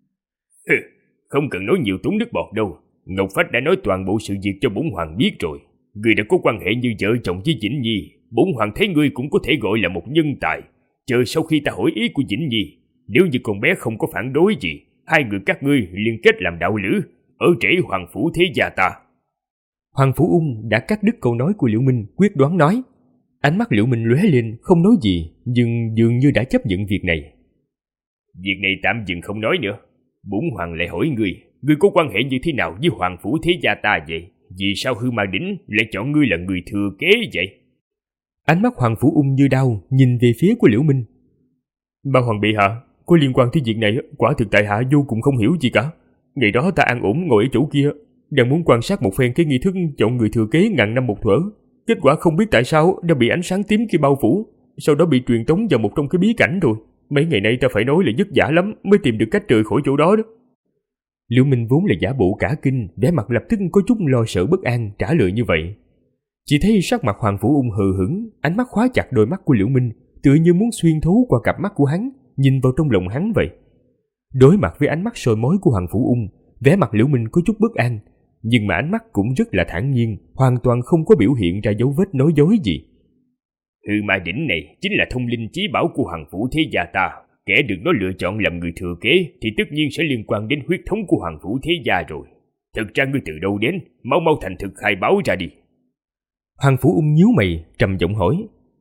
Không cần nói nhiều tốn nước bọt đâu. Ngọc Phách đã nói toàn bộ sự việc cho bổn hoàng biết rồi. Ngươi đã có quan hệ như vợ chồng với Vĩnh Nhi, bổn hoàng thấy ngươi cũng có thể gọi là một nhân tài. Chờ sau khi ta hỏi ý của Vĩnh Nhi, nếu như con bé không có phản đối gì, hai người các ngươi liên kết làm đạo lữ, ở trễ hoàng phủ thế gia ta. Hoàng Phủ Ung đã cắt đứt câu nói của Liễu Minh, quyết đoán nói. Ánh mắt Liễu Minh lóe lên, không nói gì, nhưng dường như đã chấp nhận việc này. Việc này tạm dừng không nói nữa. Bổn hoàng lại hỏi ngươi có quan hệ như thế nào với hoàng phủ thế gia ta vậy? Vì sao Hư Ma Đỉnh lại chọn ngươi là người thừa kế vậy? Ánh mắt Hoàng Phủ Ung như đau, nhìn về phía của Liễu Minh. Ba hoàng bị hạ, có liên quan tới việc này, quả thực tại hạ vô cùng không hiểu gì cả. Ngày đó ta an ổn ngồi ở chỗ kia, đang muốn quan sát một phen cái nghi thức chọn người thừa kế ngàn năm một thuở. Kết quả không biết tại sao đã bị ánh sáng tím kia bao phủ, sau đó bị truyền tống vào một trong cái bí cảnh rồi. Mấy ngày nay ta phải nói là vất vả lắm mới tìm được cách rời khỏi chỗ đó đó. Liễu Minh vốn là giả bộ cả kinh, vẻ mặt lập tức có chút lo sợ bất an trả lời như vậy. Chỉ thấy sắc mặt Hoàng Phủ Ung hờ hững, ánh mắt khóa chặt đôi mắt của Liễu Minh, tựa như muốn xuyên thấu qua cặp mắt của hắn, nhìn vào trong lòng hắn vậy. Đối mặt với ánh mắt soi mói của Hoàng Phủ Ung, vẻ mặt Liễu Minh có chút bất an, nhưng mà ánh mắt cũng rất là thản nhiên, hoàn toàn không có biểu hiện ra dấu vết nói dối gì. Hư Ma Đỉnh này chính là thông linh chí bảo của hoàng phủ thế gia ta. Kẻ được nó lựa chọn làm người thừa kế thì tất nhiên sẽ liên quan đến huyết thống của hoàng phủ thế gia rồi. Thực ra ngươi từ đâu đến, mau mau thành thực khai báo ra đi. Hoàng Phủ Ung nhíu mày, trầm giọng hỏi.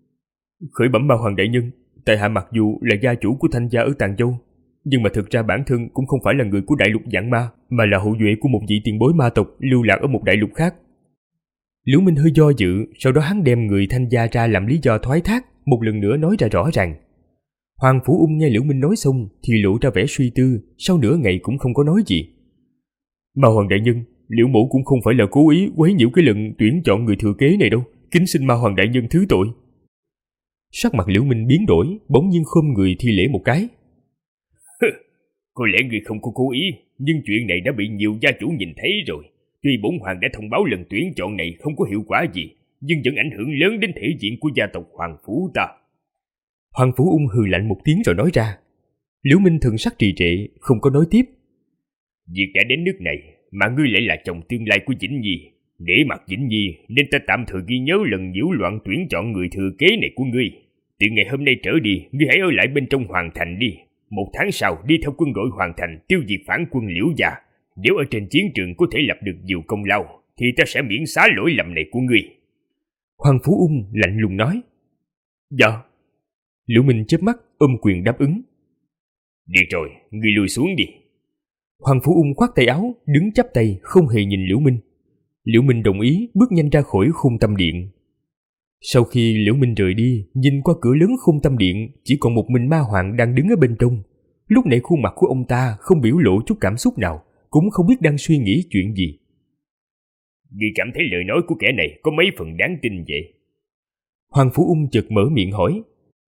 Khởi bẩm ba hoàng đại nhân, tại hạ mặc dù là gia chủ của Thanh gia ở Tàng Châu, nhưng mà thực ra bản thân cũng không phải là người của đại lục Vạn Ma, mà là hậu duệ của một vị tiền bối ma tộc lưu lạc ở một đại lục khác. Liễu Minh hơi do dự, sau đó hắn đem người Thanh gia ra làm lý do thoái thác, một lần nữa nói ra rõ ràng. Hoàng Phủ Ung nghe Liễu Minh nói xong thì lộ ra vẻ suy tư, sau nửa ngày cũng không có nói gì. Ma hoàng đại nhân, Liễu mẫu cũng không phải là cố ý quấy nhiễu cái lần tuyển chọn người thừa kế này đâu, kính xin ma hoàng đại nhân thứ tội. Sắc mặt Liễu Minh biến đổi, bỗng nhiên khom người thi lễ một cái. Có lẽ người không có cố ý, nhưng chuyện này đã bị nhiều gia chủ nhìn thấy rồi. Tuy bổn hoàng đã thông báo lần tuyển chọn này không có hiệu quả gì, nhưng vẫn ảnh hưởng lớn đến thể diện của gia tộc Hoàng Phủ ta. Hoàng Phủ Ung hừ lạnh một tiếng rồi nói ra. Liễu Minh thần sắc trì trệ, không có nói tiếp. Việc đã đến nước này, mà ngươi lại là chồng tương lai của Vĩnh Nhi. Để mặt Vĩnh Nhi, nên ta tạm thời ghi nhớ lần nhiễu loạn tuyển chọn người thừa kế này của ngươi. Từ ngày hôm nay trở đi, ngươi hãy ở lại bên trong hoàng thành đi. 1 tháng sau đi theo quân đội hoàng thành tiêu diệt phản quân Liễu gia. Nếu ở trên chiến trường có thể lập được nhiều công lao, thì ta sẽ miễn xá lỗi lầm này của ngươi. Hoàng Phủ Ung lạnh lùng nói. Dạ. Liễu Minh chớp mắt ôm quyền đáp ứng. Được rồi, ngươi lui xuống đi. Hoàng Phủ Ung khoát tay áo, đứng chắp tay không hề nhìn Liễu Minh. Liễu Minh đồng ý bước nhanh ra khỏi khung tâm điện. Sau khi Liễu Minh rời đi, nhìn qua cửa lớn khung tâm điện, chỉ còn một mình Ma Hoàng đang đứng ở bên trong. Lúc nãy khuôn mặt của ông ta không biểu lộ chút cảm xúc nào, cũng không biết đang suy nghĩ chuyện gì. Ngươi cảm thấy lời nói của kẻ này có mấy phần đáng tin vậy? Hoàng Phủ Ung chợt mở miệng hỏi.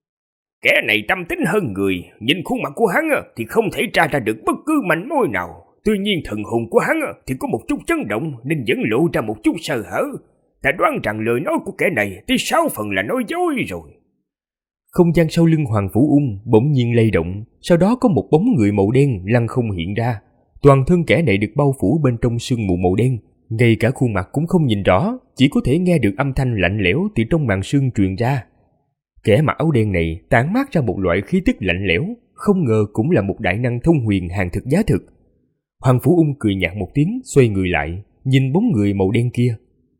Kẻ này tâm tính hơn người, nhìn khuôn mặt của hắn thì không thể tra ra được bất cứ manh mối nào. Tuy nhiên thần hồn của hắn thì có một chút chấn động nên vẫn lộ ra một chút sơ hở. Ta đoán rằng lời nói của kẻ này tới 6 phần là nói dối rồi. Không gian sau lưng Hoàng Phủ Ung bỗng nhiên lay động, sau đó có một bóng người màu đen lăng không hiện ra. Toàn thân kẻ này được bao phủ bên trong sương mù màu đen, ngay cả khuôn mặt cũng không nhìn rõ, chỉ có thể nghe được âm thanh lạnh lẽo từ trong màn sương truyền ra. Kẻ mặc áo đen này tản mát ra một loại khí tức lạnh lẽo, không ngờ cũng là một đại năng thông huyền hàng thực giá thực. Hoàng Phủ Ung cười nhạt một tiếng, xoay người lại, nhìn bóng người màu đen kia.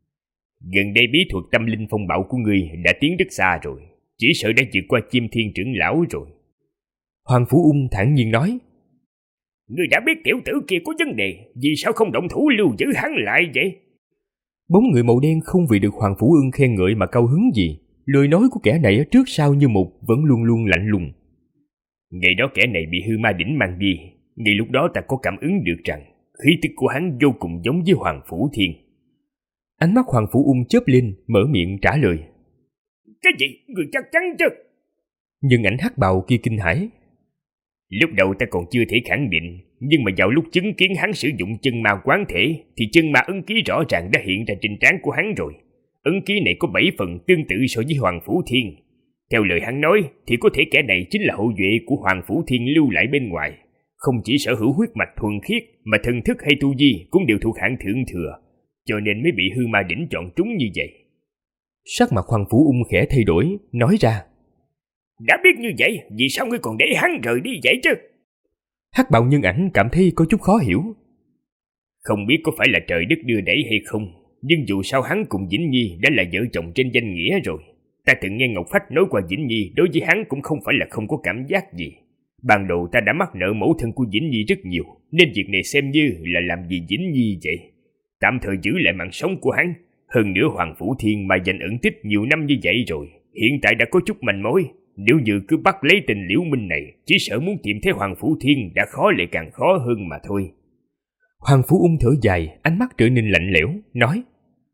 Gần đây bí thuật tâm linh phong bạo của ngươi đã tiến rất xa rồi, chỉ sợ đã vượt qua Chim Thiên trưởng lão rồi. Hoàng Phủ Ung thản nhiên nói. Ngươi đã biết tiểu tử kia có vấn đề, vì sao không động thủ lưu giữ hắn lại vậy? Bóng người màu đen không vì được Hoàng Phủ Ung khen ngợi mà cao hứng gì. Lời nói của kẻ này trước sau như một vẫn luôn luôn lạnh lùng. Ngày đó kẻ này bị Hư Ma Đỉnh mang đi, ngay lúc đó ta có cảm ứng được rằng khí tức của hắn vô cùng giống với Hoàng Phủ Thiên. Ánh mắt Hoàng Phủ Ung chớp lên, mở miệng trả lời. Cái gì? Người chắc chắn chứ? Nhưng ảnh hắc bào kia kinh hãi. Lúc đầu ta còn chưa thể khẳng định, nhưng mà vào lúc chứng kiến hắn sử dụng chân ma quán thể thì chân ma ấn ký rõ ràng đã hiện ra trên trán của hắn rồi. Ấn ký này có 7 phần tương tự so với Hoàng Phủ Thiên. Theo lời hắn nói thì có thể kẻ này chính là hậu duệ của Hoàng Phủ Thiên lưu lại bên ngoài. Không chỉ sở hữu huyết mạch thuần khiết mà thần thức hay tu vi cũng đều thuộc hạng thượng thừa, cho nên mới bị Hư Ma Đỉnh chọn trúng như vậy. Sắc mặt Hoàng Phủ Ung khẽ thay đổi, nói ra: Đã biết như vậy, vì sao ngươi còn để hắn rời đi vậy chứ? Hắc Bào Nhân Ảnh cảm thấy có chút khó hiểu. Không biết có phải là trời đất đưa đẩy hay không, nhưng dù sao hắn cùng Vĩnh Nhi đã là vợ chồng trên danh nghĩa rồi. Ta từng nghe Ngọc Phách nói qua Vĩnh Nhi đối với hắn cũng không phải là không có cảm giác gì. Ban đầu ta đã mắc nợ mẫu thân của Vĩnh Nhi rất nhiều, nên việc này xem như là làm vì Vĩnh Nhi vậy. Tạm thời giữ lại mạng sống của hắn. Hơn nữa Hoàng Phủ Thiên mà dành ẩn tích nhiều năm như vậy rồi, hiện tại đã có chút manh mối. Nếu như cứ bắt lấy tên Liễu Minh này, chỉ sợ muốn tìm thấy Hoàng Phủ Thiên đã khó lại càng khó hơn mà thôi. Hoàng Phủ Ung thở dài, ánh mắt trở nên lạnh lẽo, nói: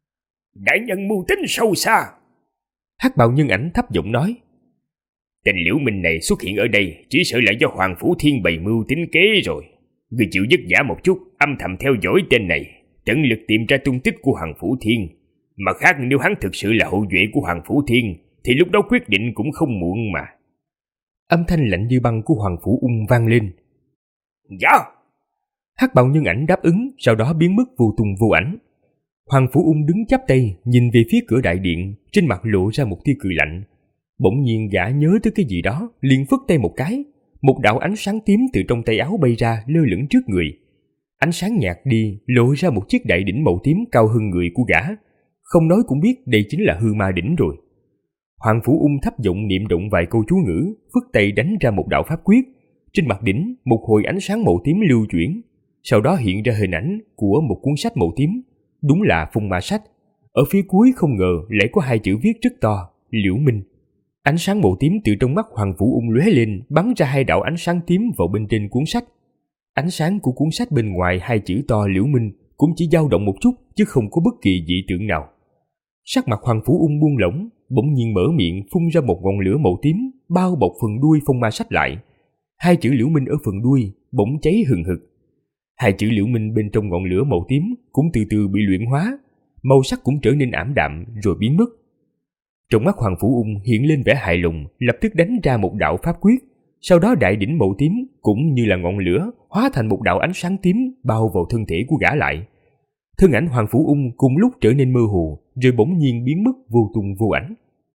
Đại nhân mưu tính sâu xa. Hắc Bào Nhân Ảnh thấp giọng nói: Tên Liễu Minh này xuất hiện ở đây chỉ sợ là do Hoàng Phủ Thiên bày mưu tính kế rồi. Người chịu vất vả một chút, âm thầm theo dõi tên này, tận lực tìm ra tung tích của Hoàng Phủ Thiên. Mà khác, nếu hắn thực sự là hậu duệ của Hoàng Phủ Thiên thì lúc đó quyết định cũng không muộn mà. Âm thanh lạnh như băng của Hoàng Phủ Ung vang lên. Dạ. Hắc Bào Nhân Ảnh đáp ứng, sau đó biến mất vô tung vô ảnh. Hoàng Phủ Ung đứng chắp tay nhìn về phía cửa đại điện, trên mặt lộ ra một tia cười lạnh. Bỗng nhiên gã nhớ tới cái gì đó, liền phất tay một cái, một đạo ánh sáng tím từ trong tay áo bay ra lơ lửng trước người. Ánh sáng nhạt đi, lộ ra một chiếc đại đỉnh màu tím cao hơn người của gã. Không nói cũng biết đây chính là hư ma đỉnh rồi. Hoàng Phủ Ung thấp giọng niệm động vài câu chú ngữ, phất tay đánh ra một đạo pháp quyết. Trên mặt đỉnh, một hồi ánh sáng màu tím lưu chuyển, sau đó hiện ra hình ảnh của một cuốn sách màu tím. Đúng là Phong Ma Sách. Ở phía cuối không ngờ lại có hai chữ viết rất to: Liễu Minh. Ánh sáng màu tím từ trong mắt Hoàng Phủ Ung lóe lên, bắn ra hai đạo ánh sáng tím vào bên trên cuốn sách. Ánh sáng của cuốn sách bên ngoài hai chữ to Liễu Minh cũng chỉ dao động một chút, chứ không có bất kỳ dị tượng nào. Sắc mặt Hoàng Phủ Ung buông lỏng, bỗng nhiên mở miệng phun ra một ngọn lửa màu tím, bao bọc phần đuôi Phong Ma Sách lại. Hai chữ Liễu Minh ở phần đuôi bỗng cháy hừng hực. Hai chữ Liễu Minh bên trong ngọn lửa màu tím cũng từ từ bị luyện hóa, màu sắc cũng trở nên ảm đạm rồi biến mất. Trong mắt Hoàng Phủ Ung hiện lên vẻ hài lòng, lập tức đánh ra một đạo pháp quyết. Sau đó đại đỉnh màu tím cũng như là ngọn lửa hóa thành một đạo ánh sáng tím bao vào thân thể của gã lại. Thân ảnh Hoàng Phủ Ung cùng lúc trở nên mơ hồ, rồi bỗng nhiên biến mất vô tung vô ảnh.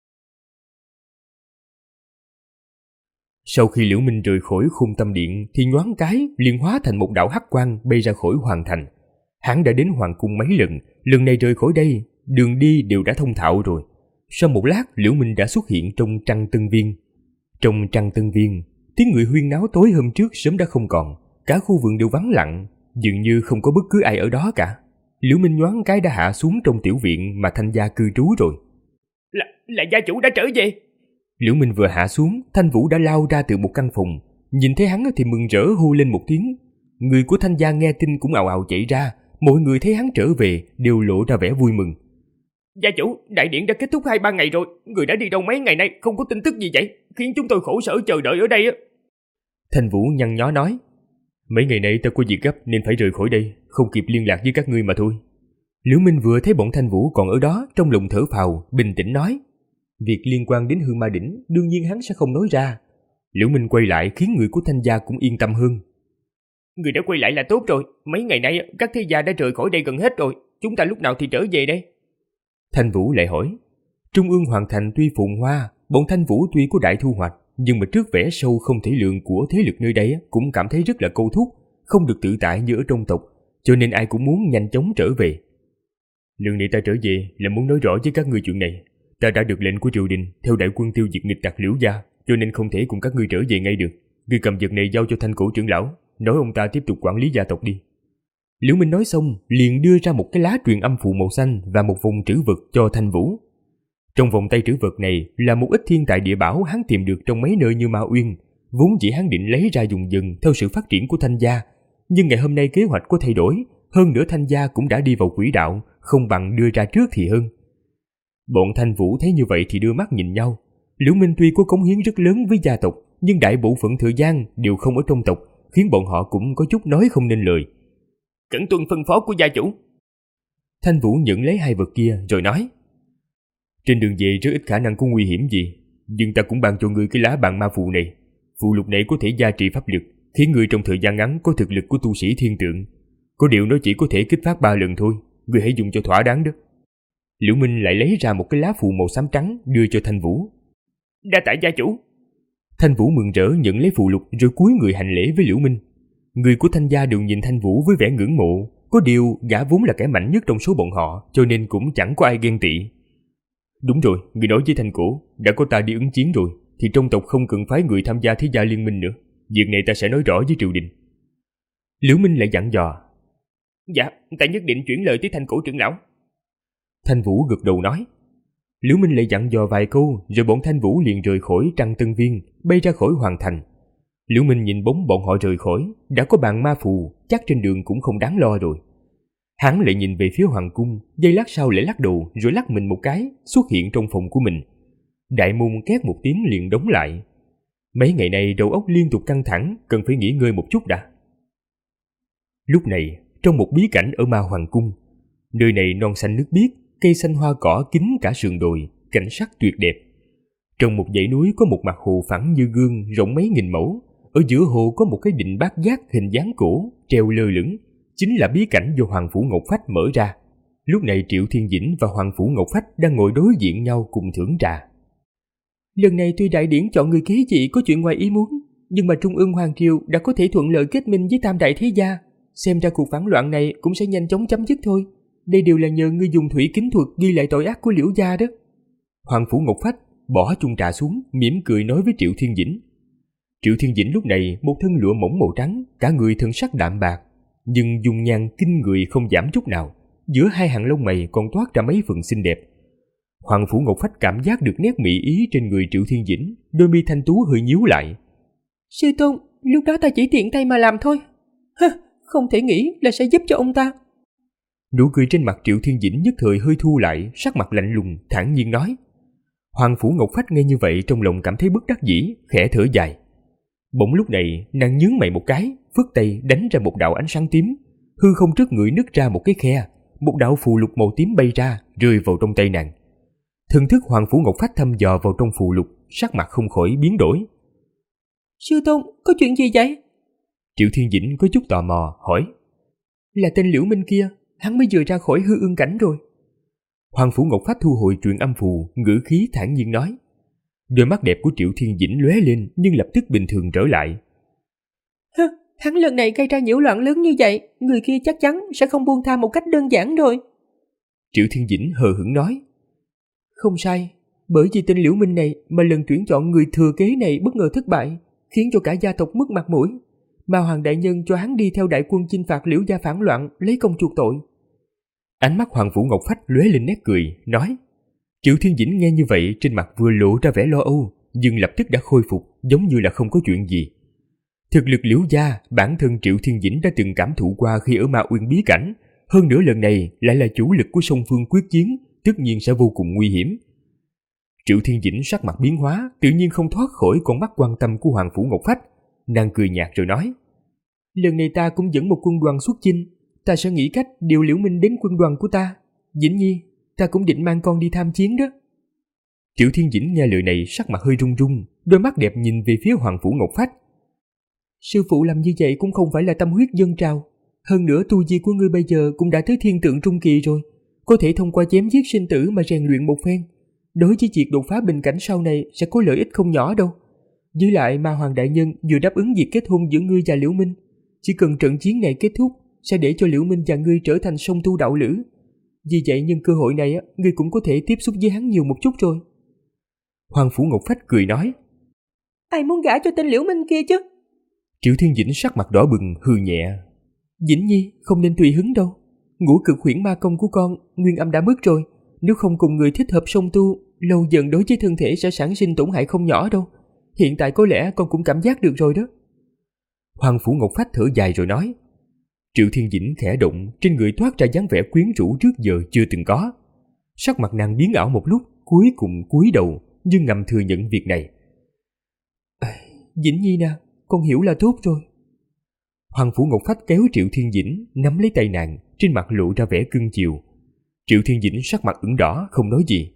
Sau khi Liễu Minh rời khỏi Khôn Tâm Điện thì nhoáng cái liền hóa thành một đạo hắc quang bay ra khỏi hoàng thành. Hắn đã đến hoàng cung mấy lần này rời khỏi đây, đường đi đều đã thông thạo rồi. Sau một lát, Liễu Minh đã xuất hiện trong Trăng Tân Viên. Trong Trăng Tân Viên, tiếng người huyên náo tối hôm trước sớm đã không còn, cả khu vườn đều vắng lặng, dường như không có bất cứ ai ở đó cả. Liễu Minh nhoáng cái đã hạ xuống trong tiểu viện mà Thanh gia cư trú rồi. Là gia chủ đã trở về. Liễu Minh vừa hạ xuống, Thanh Vũ đã lao ra từ một căn phòng, nhìn thấy hắn thì mừng rỡ hô lên một tiếng. Người của Thanh gia nghe tin cũng ào ào chạy ra, mọi người thấy hắn trở về đều lộ ra vẻ vui mừng. Gia chủ, đại điện đã kết thúc 2-3 ngày rồi, người đã đi đâu mấy ngày nay không có tin tức gì vậy, khiến chúng tôi khổ sở chờ đợi ở đây á. Thanh Vũ nhăn nhó nói: Mấy ngày nay ta có việc gấp nên phải rời khỏi đây, không kịp liên lạc với các ngươi mà thôi. Liễu Minh vừa thấy bọn Thanh Vũ còn ở đó, trong lòng thở phào, bình tĩnh nói: Việc liên quan đến Hư Ma Đỉnh đương nhiên hắn sẽ không nói ra. Liễu Minh quay lại khiến người của Thanh gia cũng yên tâm hơn. Người đã quay lại là tốt rồi, mấy ngày nay các thế gia đã rời khỏi đây gần hết rồi, chúng ta lúc nào thì trở về đây? Thanh Vũ lại hỏi: Trung ương hoàng thành tuy phồn hoa, bọn Thanh Vũ tuy có đại thu hoạch, nhưng mà trước vẻ sâu không thể lượng của thế lực nơi đây cũng cảm thấy rất là câu thúc, không được tự tại như ở trong tộc, cho nên ai cũng muốn nhanh chóng trở về. Lần này ta trở về là muốn nói rõ với các ngươi chuyện này. Ta đã được lệnh của triều đình theo đại quân tiêu diệt nghịch tặc Liễu gia, cho nên không thể cùng các ngươi trở về ngay được. Ngươi cầm vật này giao cho Thanh Cổ trưởng lão, nói ông ta tiếp tục quản lý gia tộc đi. Liễu Minh nói xong liền đưa ra một cái lá truyền âm phù màu xanh và một vòng trữ vật cho Thanh Vũ. Trong vòng tay trữ vật này là một ít thiên tài địa bảo hắn tìm được trong mấy nơi như Ma Uyên, vốn dĩ hắn định lấy ra dùng dần theo sự phát triển của Thanh gia, nhưng ngày hôm nay kế hoạch có thay đổi, hơn nữa Thanh gia cũng đã đi vào quỹ đạo, không bằng đưa ra trước thì hơn. Bọn Thanh Vũ thấy như vậy thì đưa mắt nhìn nhau. Liễu Minh tuy có cống hiến rất lớn với gia tộc, nhưng đại bộ phận thời gian đều không ở trong tộc, khiến bọn họ cũng có chút nói không nên lời. Cẩn tuân phân phó của gia chủ. Thanh Vũ nhận lấy hai vật kia rồi nói: Trên đường về rất ít khả năng có nguy hiểm gì, nhưng ta cũng ban cho ngươi cái lá bàn ma phù này. Phù lục này có thể gia trì pháp lực, khiến ngươi trong thời gian ngắn có thực lực của tu sĩ thiên tượng. Có điều nó chỉ có thể kích phát 3 lần thôi, ngươi hãy dùng cho thỏa đáng đó. Liễu Minh lại lấy ra một cái lá phù màu xám trắng đưa cho Thanh Vũ. Đa tạ gia chủ. Thanh Vũ mừng rỡ nhận lấy phù lục rồi cúi người hành lễ với Liễu Minh. Người của Thanh gia đều nhìn Thanh Vũ với vẻ ngưỡng mộ, có điều gã vốn là kẻ mạnh nhất trong số bọn họ, cho nên cũng chẳng có ai ghen tị. Đúng rồi, người nói với Thanh Cổ, đã có ta đi ứng chiến rồi, thì trong tộc không cần phái người tham gia thế gia liên minh nữa. Việc này ta sẽ nói rõ với triều đình. Liễu Minh lại dặn dò. Dạ, ta nhất định chuyển lời tới Thanh Cổ trưởng lão. Thanh Vũ gật đầu nói. Liễu Minh lại dặn dò vài câu, rồi bọn Thanh Vũ liền rời khỏi Trăng Tân Viên, bay ra khỏi hoàng thành. Liễu Minh nhìn bóng bọn họ rời khỏi, đã có bàn ma phù, chắc trên đường cũng không đáng lo rồi. Hắn lại nhìn về phía hoàng cung, giây lát sau lại lắc đầu, rồi lắc mình một cái, xuất hiện trong phòng của mình. Đại môn két một tiếng liền đóng lại. Mấy ngày nay đầu óc liên tục căng thẳng, cần phải nghỉ ngơi một chút đã. Lúc này, trong một bí cảnh ở Ma Hoàng cung, nơi này non xanh nước biếc, cây xanh hoa cỏ kín cả sườn đồi, cảnh sắc tuyệt đẹp. Trong một dãy núi có một mặt hồ phẳng như gương rộng mấy nghìn mẫu, ở giữa hồ có một cái định bát giác hình dáng cổ treo lơ lửng, chính là bí cảnh do Hoàng Phủ Ngọc Phách mở ra. Lúc này Triệu Thiên Dĩnh và Hoàng Phủ Ngọc Phách đang ngồi đối diện nhau cùng thưởng trà. Lần này tuy đại điển chọn người kế vị có chuyện ngoài ý muốn, nhưng mà Trung ương Hoàng Triều đã có thể thuận lợi kết minh với tam đại thế gia, xem ra cuộc phản loạn này cũng sẽ nhanh chóng chấm dứt thôi. Đây đều là nhờ ngươi dùng thủy kính thuật ghi lại tội ác của Liễu gia đó. Hoàng Phủ Ngọc Phách bỏ chung trà xuống, mỉm cười nói với Triệu Thiên Dĩnh. Triệu Thiên Dĩnh lúc này một thân lụa mỏng màu trắng, cả người thân sắc đạm bạc, nhưng dung nhan kinh người không giảm chút nào, giữa hai hàng lông mày còn toát ra mấy phần xinh đẹp. Hoàng Phủ Ngọc Phách cảm giác được nét mỹ ý trên người Triệu Thiên Dĩnh, đôi mi thanh tú hơi nhíu lại. Sư tôn, lúc đó ta chỉ tiện tay mà làm thôi. Không thể nghĩ là sẽ giúp cho ông ta. Nụ cười trên mặt Triệu Thiên Dĩnh nhất thời hơi thu lại, sắc mặt lạnh lùng, thản nhiên nói. Hoàng Phủ Ngọc Phách nghe như vậy trong lòng cảm thấy bất đắc dĩ, khẽ thở dài. Bỗng lúc này nàng nhướng mày một cái, phất tay đánh ra một đạo ánh sáng tím, hư không trước người nứt ra một cái khe, một đạo phù lục màu tím bay ra, rơi vào trong tay nàng. Thần thức Hoàng Phủ Ngọc Phách thăm dò vào trong phù lục, sắc mặt không khỏi biến đổi. Sư tôn, có chuyện gì vậy? Triệu Thiên Dĩnh có chút tò mò hỏi. Là tên Liễu Minh kia, hắn mới vừa ra khỏi hư ương cảnh rồi. Hoàng Phủ Ngọc Phách thu hồi truyền âm phù, ngữ khí thản nhiên nói. Đôi mắt đẹp của Triệu Thiên Dĩnh lóe lên nhưng lập tức bình thường trở lại. Hắn lần này gây ra nhiễu loạn lớn như vậy, người kia chắc chắn sẽ không buông tha một cách đơn giản rồi. Triệu Thiên Dĩnh hờ hững nói. Không sai, bởi vì tên Liễu Minh này mà lần tuyển chọn người thừa kế này bất ngờ thất bại, khiến cho cả gia tộc mất mặt mũi. Ma Hoàng đại nhân cho hắn đi theo đại quân chinh phạt Liễu gia phản loạn, lấy công chuộc tội. Ánh mắt Hoàng Phủ Ngọc Phách lóe lên nét cười, nói. Triệu Thiên Dĩnh nghe như vậy trên mặt vừa lộ ra vẻ lo âu, nhưng lập tức đã khôi phục, giống như là không có chuyện gì. Thực lực Liễu gia, bản thân Triệu Thiên Dĩnh đã từng cảm thụ qua khi ở Ma Uyên bí cảnh, hơn nữa lần này lại là chủ lực của song phương quyết chiến, tất nhiên sẽ vô cùng nguy hiểm. Triệu Thiên Dĩnh sắc mặt biến hóa, tự nhiên không thoát khỏi con mắt quan tâm của Hoàng Phủ Ngọc Phách. Nàng cười nhạt rồi nói. Lần này ta cũng dẫn một quân đoàn xuất chinh, ta sẽ nghĩ cách điều Liễu Minh đến quân đoàn của ta. Dĩnh nhi, ta cũng định mang con đi tham chiến đó. Triệu Thiên Dĩnh nghe lời này sắc mặt hơi run run, đôi mắt đẹp nhìn về phía Hoàng Phủ Ngọc Phách. Sư phụ làm như vậy cũng không phải là tâm huyết dâng trào. Hơn nữa tu vi của ngươi bây giờ cũng đã tới thiên tượng trung kỳ rồi, có thể thông qua chém giết sinh tử mà rèn luyện một phen. Đối với việc đột phá bình cảnh sau này sẽ có lợi ích không nhỏ đâu. Với lại Ma Hoàng đại nhân vừa đáp ứng việc kết hôn giữa ngươi và Liễu Minh, chỉ cần trận chiến này kết thúc sẽ để cho Liễu Minh và ngươi trở thành song tu đạo lữ. Vì vậy nhân cơ hội này ngươi cũng có thể tiếp xúc với hắn nhiều một chút rồi. Hoàng Phủ Ngọc Phách cười nói. Ai muốn gả cho tên Liễu Minh kia chứ? Triệu Thiên Dĩnh sắc mặt đỏ bừng hừ nhẹ. Dĩnh nhi không nên tùy hứng đâu. Ngũ cực huyễn ma công của con nguyên âm đã mất rồi, nếu không cùng người thích hợp song tu, lâu dần đối với thân thể sẽ sản sinh tổn hại không nhỏ đâu. Hiện tại có lẽ con cũng cảm giác được rồi đó. Hoàng Phủ Ngọc Phách thở dài rồi nói. Triệu Thiên Dĩnh khẽ động, trên người toát ra dáng vẻ quyến rũ trước giờ chưa từng có. Sắc mặt nàng biến ảo một lúc, cuối cùng cúi đầu, nhưng ngầm thừa nhận việc này. Dĩnh nhi nè, con hiểu là tốt rồi. Hoàng Phủ Ngọc Phách kéo Triệu Thiên Dĩnh, nắm lấy tay nàng, trên mặt lộ ra vẻ cưng chiều. Triệu Thiên Dĩnh sắc mặt ửng đỏ, không nói gì.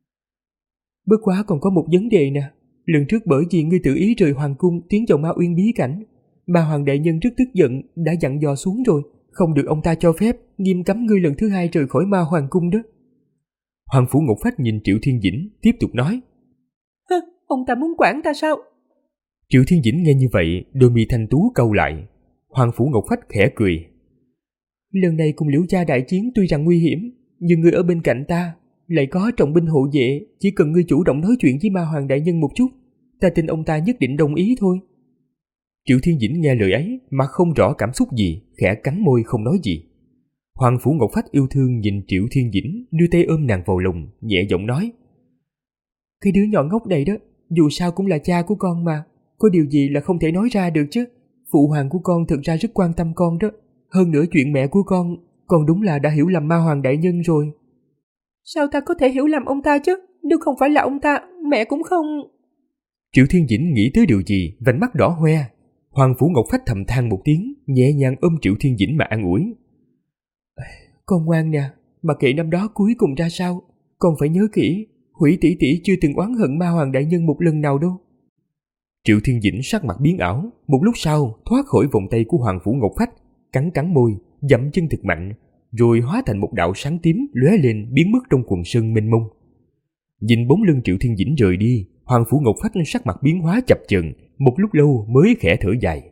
Bất quá còn có một vấn đề nè. Lần trước bởi vì ngươi tự ý rời hoàng cung tiến vào Ma Uyên bí cảnh, Ma Hoàng đại nhân rất tức giận, đã dặn dò xuống rồi, không được ông ta cho phép, nghiêm cấm ngươi lần thứ hai rời khỏi Ma Hoàng cung đó. Hoàng Phủ Ngọc Phách nhìn Triệu Thiên Dĩnh tiếp tục nói: Ông ta muốn quản ta sao? Triệu Thiên Dĩnh nghe như vậy, đôi mi thanh tú cau lại. Hoàng Phủ Ngọc Phách khẽ cười: Lần này cùng Liễu gia đại chiến tuy rằng nguy hiểm, nhưng ngươi ở bên cạnh ta, lại có trọng binh hộ vệ, chỉ cần ngươi chủ động nói chuyện với Ma Hoàng đại nhân một chút, ta tin ông ta nhất định đồng ý thôi. Triệu Thiên Dĩnh nghe lời ấy mà không rõ cảm xúc gì, khẽ cắn môi không nói gì. Hoàng Phủ Ngọc Phách yêu thương nhìn Triệu Thiên Dĩnh, đưa tay ôm nàng vào lòng, nhẹ giọng nói: Cái đứa nhỏ ngốc này đó, dù sao cũng là cha của con mà, có điều gì là không thể nói ra được chứ. Phụ hoàng của con thực ra rất quan tâm con đó. Hơn nữa chuyện mẹ của con đúng là đã hiểu lầm Ma Hoàng đại nhân rồi. Sao ta có thể hiểu lầm ông ta chứ? Nếu không phải là ông ta, mẹ cũng không... Triệu Thiên Dĩnh nghĩ tới điều gì, vành mắt đỏ hoe. Hoàng Phủ Ngọc Phách thầm than một tiếng, nhẹ nhàng ôm Triệu Thiên Dĩnh mà an ủi: Con ngoan nè, mà kệ năm đó cuối cùng ra sao, con phải nhớ kỹ, Hủy tỷ tỷ chưa từng oán hận Ma Hoàng đại nhân một lần nào đâu. Triệu Thiên Dĩnh sắc mặt biến ảo, một lúc sau thoát khỏi vòng tay của Hoàng Phủ Ngọc Phách, cắn môi, dậm chân thật mạnh, rồi hóa thành một đạo sáng tím lóe lên biến mất trong quần sơn mênh mông. Nhìn bóng lưng Triệu Thiên Dĩnh rời đi, Hoàng Phủ Ngọc Phách sắc mặt biến hóa chập chờn, một lúc lâu mới khẽ thở dài.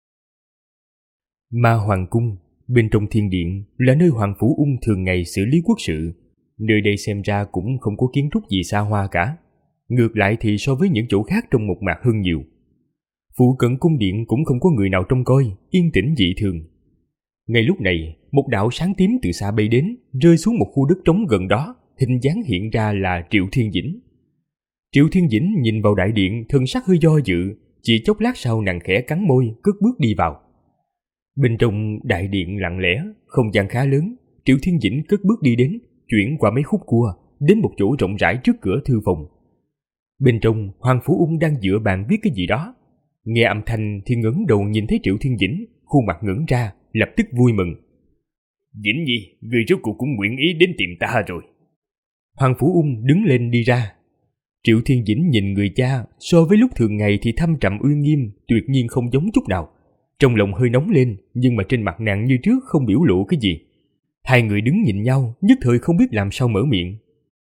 Ma Hoàng cung, bên trong thiên điện là nơi Hoàng Phủ Ung thường ngày xử lý quốc sự. Nơi đây xem ra cũng không có kiến trúc gì xa hoa cả. Ngược lại thì so với những chỗ khác trong một mạc hơn nhiều. Phụ cận cung điện cũng không có người nào trông coi, yên tĩnh dị thường. Ngay lúc này, một đạo sáng tím từ xa bay đến, rơi xuống một khu đất trống gần đó, hình dáng hiện ra là Triệu Thiên Dĩnh. Triệu Thiên Dĩnh nhìn vào đại điện, thân sắc hơi do dự, chỉ chốc lát sau nàng khẽ cắn môi, cất bước đi vào. Bên trong đại điện lặng lẽ, không gian khá lớn, Triệu Thiên Dĩnh cất bước đi đến, chuyển qua mấy khúc cua, đến một chỗ rộng rãi trước cửa thư phòng. Bên trong, Hoàng Phủ Ung đang dựa bàn viết cái gì đó. Nghe âm thanh thì ngẩng đầu nhìn thấy Triệu Thiên Dĩnh, khuôn mặt ngẩng ra, lập tức vui mừng. Dĩnh Nhi, người rốt cuộc cũng nguyện ý đến tìm ta rồi. Hoàng Phủ Ung đứng lên đi ra. Triệu Thiên Dĩnh nhìn người cha, so với lúc thường ngày thì thâm trầm uy nghiêm, tuyệt nhiên không giống chút nào. Trong lòng hơi nóng lên, nhưng mà trên mặt nàng như trước không biểu lộ cái gì. Hai người đứng nhìn nhau, nhất thời không biết làm sao mở miệng.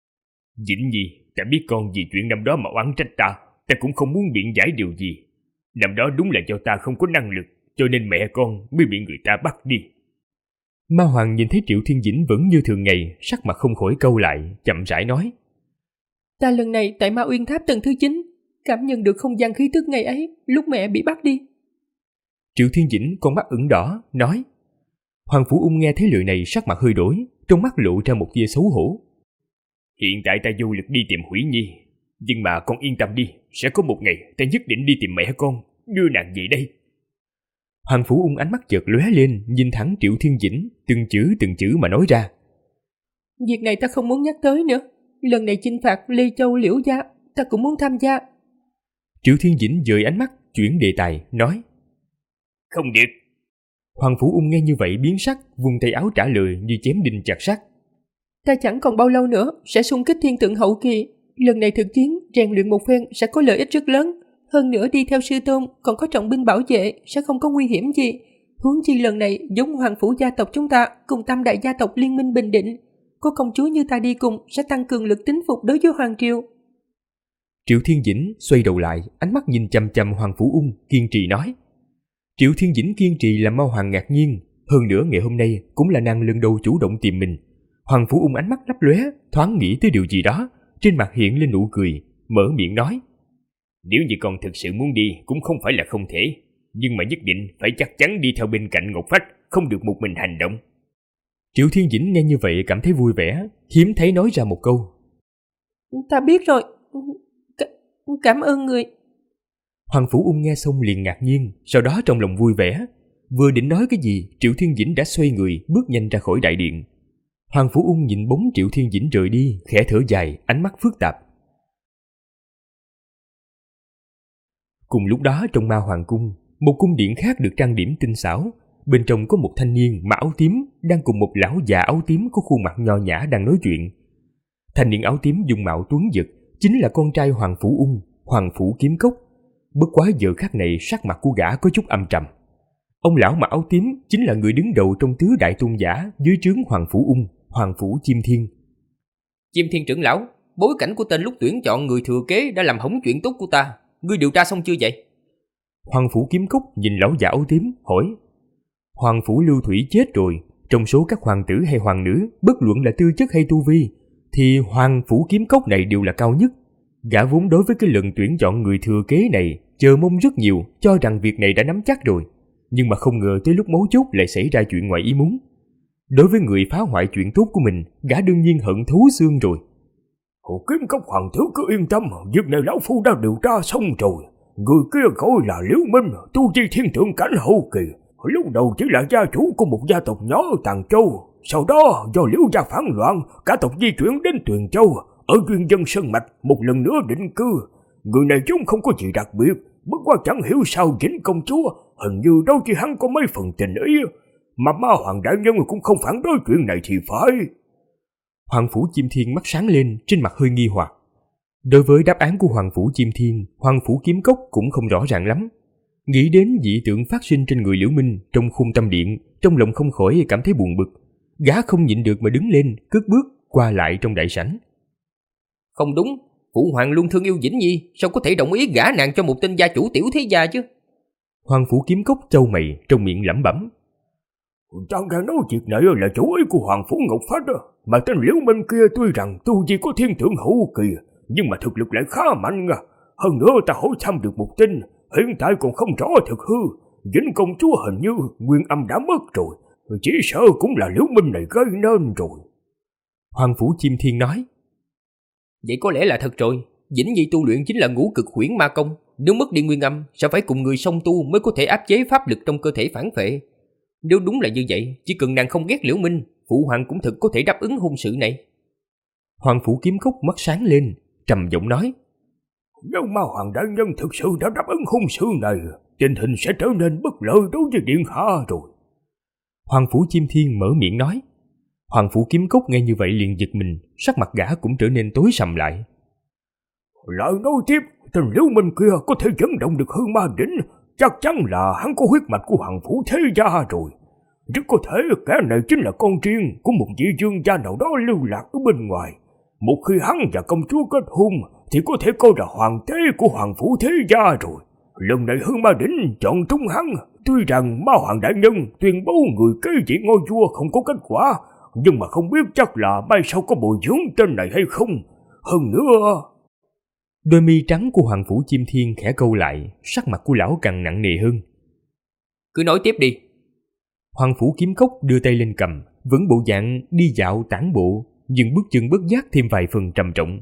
Dĩnh Nhi, ta biết con vì chuyện năm đó mà oán trách ta cũng không muốn biện giải điều gì. Năm đó đúng là do ta không có năng lực, cho nên mẹ con mới bị người ta bắt đi. Ma Hoàng nhìn thấy Triệu Thiên Dĩnh vẫn như thường ngày, sắc mặt không khỏi cau lại, chậm rãi nói. Ta lần này tại Ma Uyên Tháp tầng thứ 9, cảm nhận được không gian khí tức ngày ấy, lúc mẹ bị bắt đi. Triệu Thiên Dĩnh con mắt ửng đỏ, nói. Hoàng Phủ Ung nghe thấy lời này sắc mặt hơi đổi, trong mắt lộ ra một tia xấu hổ. Hiện tại ta vô lực đi tìm Hủy Nhi, nhưng mà con yên tâm đi, sẽ có một ngày ta nhất định đi tìm mẹ con, đưa nàng về đây. Hoàng Phủ Ung ánh mắt chợt lóe lên, nhìn thẳng Triệu Thiên Dĩnh, từng chữ mà nói ra. Việc này ta không muốn nhắc tới nữa, lần này chinh phạt Lê Châu Liễu gia, ta cũng muốn tham gia. Triệu Thiên Dĩnh dời ánh mắt, chuyển đề tài, nói. Không được. Hoàng Phủ Ung nghe như vậy biến sắc, vùng tay áo trả lời như chém đinh chặt sắt. Ta chẳng còn bao lâu nữa sẽ xung kích thiên tượng hậu kỳ, lần này thực chiến rèn luyện một phen sẽ có lợi ích rất lớn, hơn nữa đi theo sư tôn còn có trọng binh bảo vệ sẽ không có nguy hiểm gì. Huống chi lần này giống Hoàng phủ gia tộc chúng ta cùng tam đại gia tộc liên minh Bình Định, có công chúa như ta đi cùng sẽ tăng cường lực tín phục đối với hoàng triều. Triệu Thiên Dĩnh xoay đầu lại, ánh mắt nhìn chằm chằm Hoàng Phủ Ung, kiên trì nói. Triệu Thiên Dĩnh kiên trì làm Ma Hoàng ngạc nhiên, hơn nữa ngày hôm nay cũng là nàng lần đầu chủ động tìm mình. Hoàng Phủ Ung ánh mắt lấp lóe, thoáng nghĩ tới điều gì đó, trên mặt hiện lên nụ cười, mở miệng nói. Nếu như con thực sự muốn đi cũng không phải là không thể, nhưng mà nhất định phải chắc chắn đi theo bên cạnh Ngọc Phách, không được một mình hành động. Triệu Thiên Dĩnh nghe như vậy cảm thấy vui vẻ, hiếm thấy nói ra một câu. Ta biết rồi, cảm ơn người. Hoàng Phủ Ung nghe xong liền ngạc nhiên, sau đó trong lòng vui vẻ. Vừa định nói cái gì, Triệu Thiên Dĩnh đã xoay người, bước nhanh ra khỏi đại điện. Hoàng Phủ Ung nhìn bóng Triệu Thiên Dĩnh rời đi, khẽ thở dài, ánh mắt phức tạp. Cùng lúc đó trong Ma Hoàng cung, một cung điện khác được trang điểm tinh xảo. Bên trong có một thanh niên mặc áo tím đang cùng một lão già áo tím có khuôn mặt nho nhã đang nói chuyện. Thanh niên áo tím dung mạo tuấn giật, chính là con trai Hoàng Phủ Ung, Hoàng Phủ Kiếm Cốc. Bất quá giờ khắc này sắc mặt của gã có chút âm trầm. Ông lão mặc áo tím chính là người đứng đầu trong tứ đại tôn giả dưới trướng Hoàng Phủ Ung, Hoàng Phủ Chiêm Thiên. Chim Thiên trưởng lão, bối cảnh của tên lúc tuyển chọn người thừa kế đã làm hỏng chuyện tốt của ta. Ngươi điều tra xong chưa vậy? Hoàng Phủ Kiếm Cốc nhìn lão già áo tím hỏi. Hoàng Phủ Lưu Thủy chết rồi, trong số các hoàng tử hay hoàng nữ, bất luận là tư chất hay tu vi, thì Hoàng Phủ Kiếm Cốc này đều là cao nhất. Gã vốn đối với cái lần tuyển chọn người thừa kế này chờ mong rất nhiều, cho rằng việc này đã nắm chắc rồi, nhưng mà không ngờ tới lúc mấu chốt lại xảy ra chuyện ngoài ý muốn. Đối với người phá hoại chuyện tốt của mình, gã đương nhiên hận thấu xương rồi. Hồ Kiếm Cốc hoàng tử cứ yên tâm, việc này lão phu đã điều tra xong rồi. Người kia gọi là Liễu Minh, tu vi thiên thượng cảnh hậu kỳ. Lúc đầu chỉ là gia chủ của một gia tộc nhỏ ở Tàng Châu. Sau đó do Liễu gia phản loạn, cả tộc di chuyển đến Tuyền Châu, ở Duyên Dân Sơn Mạch một lần nữa định cư. Người này vốn không có gì đặc biệt, bất quá chẳng hiểu sao Vĩnh công chúa hình như đâu chỉ hắn có mấy phần tình ý, mà Ma Hoàng đại nhân cũng không phản đối chuyện này thì phải. Hoàng Phủ Chim Thiên mắt sáng lên, trên mặt hơi nghi hoặc. Đối với đáp án của Hoàng Phủ Chim Thiên, Hoàng Phủ Kiếm Cốc cũng không rõ ràng lắm. Nghĩ đến dị tượng phát sinh trên người Liễu Minh trong khung tâm điện, trong lòng không khỏi cảm thấy buồn bực. Gã không nhịn được mà đứng lên, cất bước qua lại trong đại sảnh. Không đúng, phụ hoàng luôn thương yêu Vĩnh Nhi, sao có thể đồng ý gả nàng cho một tên gia chủ tiểu thế gia chứ? Hoàng Phủ Kiếm Cốc chau mày, trong miệng lẩm bẩm. Chàng đang nói việc này là chủ ý của Hoàng Phủ Ngọc Phách đó. Mà tên Liễu Minh kia tuy rằng tu vi có thiên thượng hậu kỳ, nhưng mà thực lực lại khá mạnh. Hơn nữa ta hỏi thăm được một tin, hiện tại còn không rõ thực hư. Vĩnh công chúa hình như nguyên âm đã mất rồi, chỉ sợ cũng là Liễu Minh này gây nên rồi. Hoàng Phủ Chim Thiên nói. Vậy có lẽ là thật rồi. Vĩnh Nhi tu luyện chính là ngũ cực huyễn ma công, nếu mất đi nguyên âm sẽ phải cùng người song tu mới có thể áp chế pháp lực trong cơ thể phản phệ. Nếu đúng là như vậy, chỉ cần nàng không ghét Liễu Minh, phụ hoàng cũng thực có thể đáp ứng hôn sự này. Hoàng Phủ Kiếm Cốc mắt sáng lên, trầm giọng nói. Nếu Ma Hoàng đại nhân thực sự đã đáp ứng hôn sự này, tình hình sẽ trở nên bất lợi đối với điện hạ rồi. Hoàng Phủ Chim Thiên mở miệng nói. Hoàng Phủ Kiếm Cốc nghe như vậy liền giật mình, sắc mặt gã cũng trở nên tối sầm lại. Lại nói tiếp, tên Liễu Minh kia có thể dẫn động được Hư Ma Đỉnh, chắc chắn là hắn có huyết mạch của Hoàng Phủ thế gia rồi. Rất có thể kẻ này chính là con riêng của một vị vương gia nào đó lưu lạc ở bên ngoài. Một khi hắn và công chúa kết hôn thì có thể coi là hoàng tế của Hoàng Phủ thế gia rồi. Lần này Hư Ma Đỉnh chọn trúng hắn. Tuy rằng Ma Hoàng đại nhân tuyên bố người kế vị ngôi vua không có kết quả, nhưng mà không biết chắc là mai sau có bồi dưỡng tên này hay không. Hơn nữa... Đôi mi trắng của Hoàng Phủ Chim Thiên khẽ câu lại, sắc mặt của lão càng nặng nề hơn. Cứ nói tiếp đi. Hoàng Phủ Kiếm Cốc đưa tay lên cầm, vẫn bộ dạng đi dạo tản bộ, nhưng bước chân bất giác thêm vài phần trầm trọng.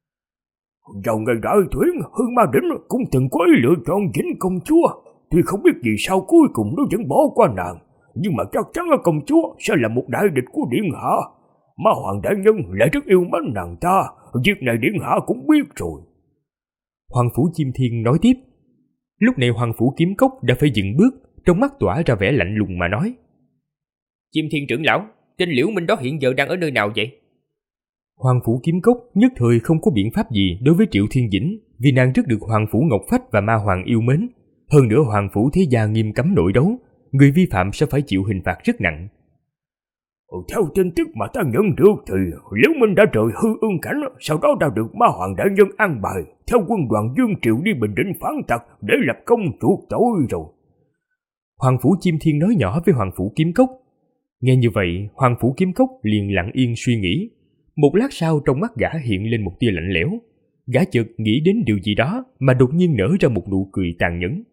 Vào ngày đại tuyển, Hư Ma Đỉnh cũng từng có ý lựa chọn Vĩnh công chúa. Tuy không biết vì sao cuối cùng nó vẫn bỏ qua nàng, nhưng mà chắc chắn công chúa sẽ là một đại địch của điện hạ. Ma Hoàng đại nhân lại rất yêu mến nàng ta, việc này điện hạ cũng biết rồi. Hoàng Phủ Chim Thiên nói tiếp. Lúc này Hoàng Phủ Kiếm Cốc đã phải dừng bước, trong mắt tỏa ra vẻ lạnh lùng mà nói. Chim Thiên trưởng lão, tên Liễu Minh đó hiện giờ đang ở nơi nào vậy? Hoàng Phủ Kiếm Cốc nhất thời không có biện pháp gì đối với Triệu Thiên Dĩnh, vì nàng rất được Hoàng Phủ Ngọc Phách và Ma Hoàng yêu mến. Hơn nữa Hoàng Phủ thế gia nghiêm cấm nội đấu, người vi phạm sẽ phải chịu hình phạt rất nặng. Theo tin tức mà ta nhận được thì Liễu Minh đã rời Hư Ương Cảnh, sau đó đã được Ma Hoàng đại nhân an bài theo quân đoàn Dương Triệu đi Bình Định phản tặc để lập công chuộc tội rồi. Hoàng Phủ Chim Thiên nói nhỏ với Hoàng Phủ Kiếm Cốc. Nghe như vậy, Hoàng Phủ Kiếm Cốc liền lặng yên suy nghĩ. Một lát sau trong mắt gã hiện lên một tia lạnh lẽo. Gã chợt nghĩ đến điều gì đó mà đột nhiên nở ra một nụ cười tàn nhẫn.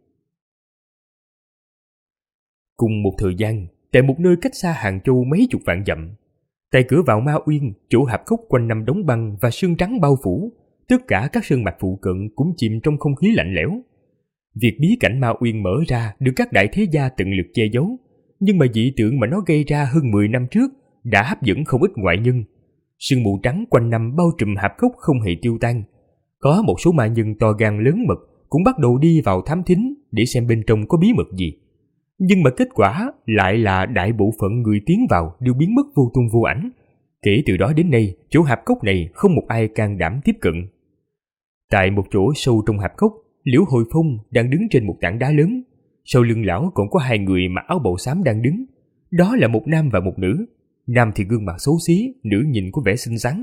Cùng một thời gian, tại một nơi cách xa Hàng Châu mấy chục vạn dặm, tại cửa vào Ma Uyên, chỗ hạp cốc quanh năm đóng băng và sương trắng bao phủ, tất cả các sơn mạch phụ cận cũng chìm trong không khí lạnh lẽo. Việc bí cảnh Ma Uyên mở ra được các đại thế gia tận lực che giấu, nhưng mà dị tượng mà nó gây ra hơn 10 năm trước đã hấp dẫn không ít ngoại nhân. Sương mù trắng quanh năm bao trùm hạp cốc không hề tiêu tan. Có một số ma nhân to gan lớn mật cũng bắt đầu đi vào thám thính để xem bên trong có bí mật gì. Nhưng mà kết quả lại là đại bộ phận người tiến vào đều biến mất vô tung vô ảnh. Kể từ đó đến nay, chỗ hạp cốc này không một ai can đảm tiếp cận. Tại một chỗ sâu trong hạp cốc, Liễu Hồi Phong đang đứng trên một tảng đá lớn. Sau lưng lão còn có hai người mặc áo bào xám đang đứng. Đó là một nam và một nữ. Nam thì gương mặt xấu xí, nữ nhìn có vẻ xinh xắn.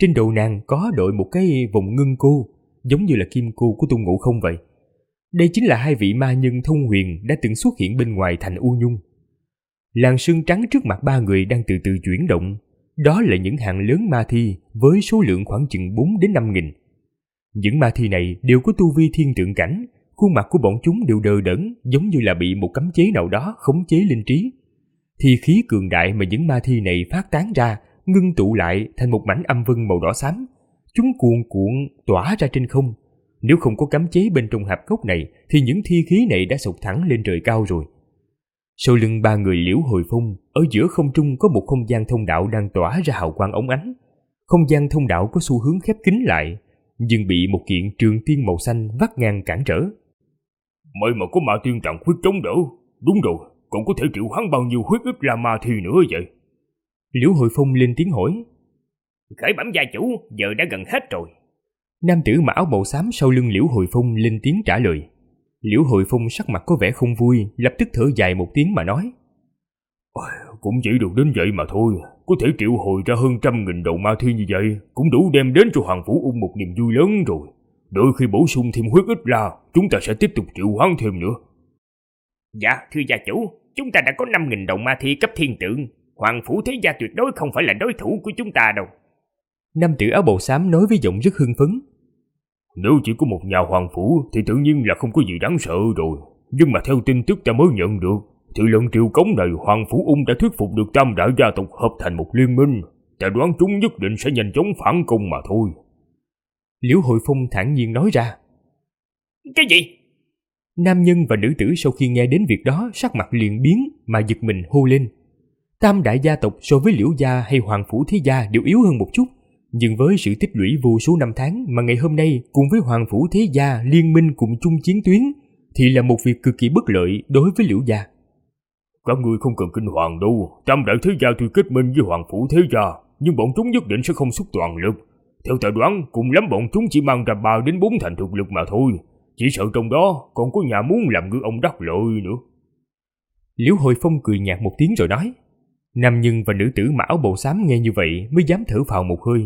Trên đầu nàng có đội một cái vòng ngân cô, giống như là kim cô của Tôn Ngộ Không vậy. Đây chính là hai vị ma nhân thông huyền đã từng xuất hiện bên ngoài thành U Nhung. Làn sương trắng trước mặt ba người đang từ từ chuyển động. Đó là những hạng lớn ma thi với số lượng khoảng chừng 4 đến 5 nghìn. Những ma thi này đều có tu vi thiên tượng cảnh, khuôn mặt của bọn chúng đều đờ đẫn, giống như là bị một cấm chế nào đó khống chế linh trí. Thì khí cường đại mà những ma thi này phát tán ra, ngưng tụ lại thành một mảnh âm vân màu đỏ xám. Chúng cuồn cuộn tỏa ra trên không. Nếu không có cấm chế bên trong hạp cốc này thì những thi khí này đã sụt thẳng lên trời cao rồi. Sau lưng ba người Liễu Hồi Phong, ở giữa không trung có một không gian thông đạo đang tỏa ra hào quang óng ánh. Không gian thông đạo có xu hướng khép kín lại, nhưng bị một kiện trường tiên màu xanh vắt ngang cản trở. May mà có ma tiên tặng huyết chống đỡ. Đúng rồi, còn có thể triệu hoán bao nhiêu huyết ít là ma thi nữa vậy? Liễu Hồi Phong lên tiếng hỏi. Khởi bẩm gia chủ, giờ đã gần hết rồi. Nam tử mặc áo màu xám sau lưng Liễu Hồi Phong lên tiếng trả lời. Liễu Hồi Phong sắc mặt có vẻ không vui, lập tức thở dài một tiếng mà nói. Cũng chỉ được đến vậy mà thôi. Có thể triệu hồi ra hơn 100.000 đầu ma thi như vậy cũng đủ đem đến cho Hoàng Phủ Ung một niềm vui lớn rồi. Đợi khi bổ sung thêm huyết ít la, chúng ta sẽ tiếp tục triệu hoán thêm nữa. Dạ, thưa gia chủ, chúng ta đã có 5.000 đầu ma thi cấp thiên tượng. Hoàng Phủ Thế Gia tuyệt đối không phải là đối thủ của chúng ta đâu. Nam tử áo bào xám nói với giọng rất hưng phấn. Nếu chỉ có một nhà hoàng phủ thì tự nhiên là không có gì đáng sợ rồi. Nhưng mà theo tin tức ta mới nhận được, thì lần triều cống này Hoàng Phủ Ung đã thuyết phục được tam đại gia tộc hợp thành một liên minh. Ta đoán chúng nhất định sẽ nhanh chóng phản công mà thôi. Liễu Hội Phong thản nhiên nói ra. Cái gì? Nam nhân và nữ tử sau khi nghe đến việc đó sắc mặt liền biến mà giật mình hô lên. Tam đại gia tộc so với Liễu gia hay Hoàng Phủ Thế Gia đều yếu hơn một chút, nhưng với sự tích lũy vô số năm tháng mà ngày hôm nay cùng với Hoàng Phủ Thế Gia liên minh cùng chung chiến tuyến thì là một việc cực kỳ bất lợi đối với Liễu gia. Các ngươi không cần kinh hoàng đâu. Tam đại thế gia tuy kết minh với Hoàng Phủ Thế Gia, nhưng bọn chúng nhất định sẽ không xuất toàn lực. Theo ta đoán, cùng lắm bọn chúng chỉ mang ra 3 đến 4 thành thực lực mà thôi. Chỉ sợ trong đó còn có nhà muốn làm ngư ông đắc lợi nữa. Liễu Hội Phong cười nhạt một tiếng rồi nói. Nam nhân và nữ tử mặc áo bào xám nghe như vậy mới dám thở phào một hơi.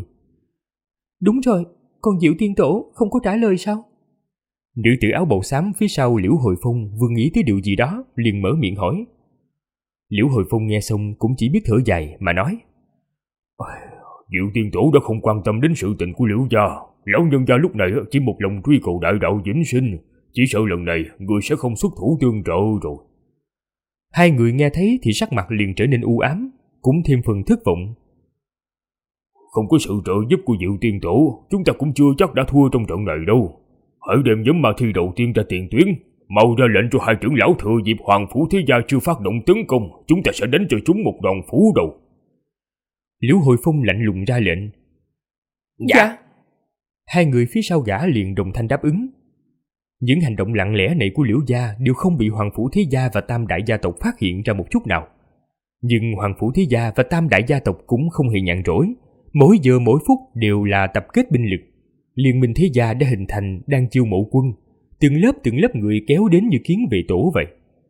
Đúng rồi, còn Diệu Tiên Tổ không có trả lời sao? Nữ tử áo bào xám phía sau Liễu Hội Phong vừa nghĩ tới điều gì đó liền mở miệng hỏi. Liễu Hội Phong nghe xong cũng chỉ biết thở dài mà nói. Diệu Tiên Tổ đã không quan tâm đến sự tình của Liễu gia. Lão nhân gia lúc này chỉ một lòng truy cầu đại đạo vĩnh sinh. Chỉ sợ lần này người sẽ không xuất thủ tương trợ rồi. Hai người nghe thấy thì sắc mặt liền trở nên u ám, cũng thêm phần thất vọng. Không có sự trợ giúp của Diệu Tiên Tổ, chúng ta cũng chưa chắc đã thua trong trận này đâu. Hãy đem nhóm ma thi đầu tiên ra tiền tuyến, mau ra lệnh cho hai trưởng lão thừa dịp Hoàng Phủ Thế Gia chưa phát động tấn công, chúng ta sẽ đánh cho chúng một đòn phủ đầu. Liễu Hội Phong lạnh lùng ra lệnh. Dạ. Hai người phía sau gã liền đồng thanh đáp ứng. Những hành động lặng lẽ này của Liễu gia đều không bị Hoàng Phủ Thế Gia và Tam đại gia tộc phát hiện ra một chút nào. Nhưng Hoàng Phủ Thế Gia và Tam đại gia tộc cũng không hề nhàn rỗi, mỗi giờ mỗi phút đều là tập kết binh lực. Liên minh Thế Gia đã hình thành, đang chiêu mộ quân, từng lớp người kéo đến như kiến về tổ vậy.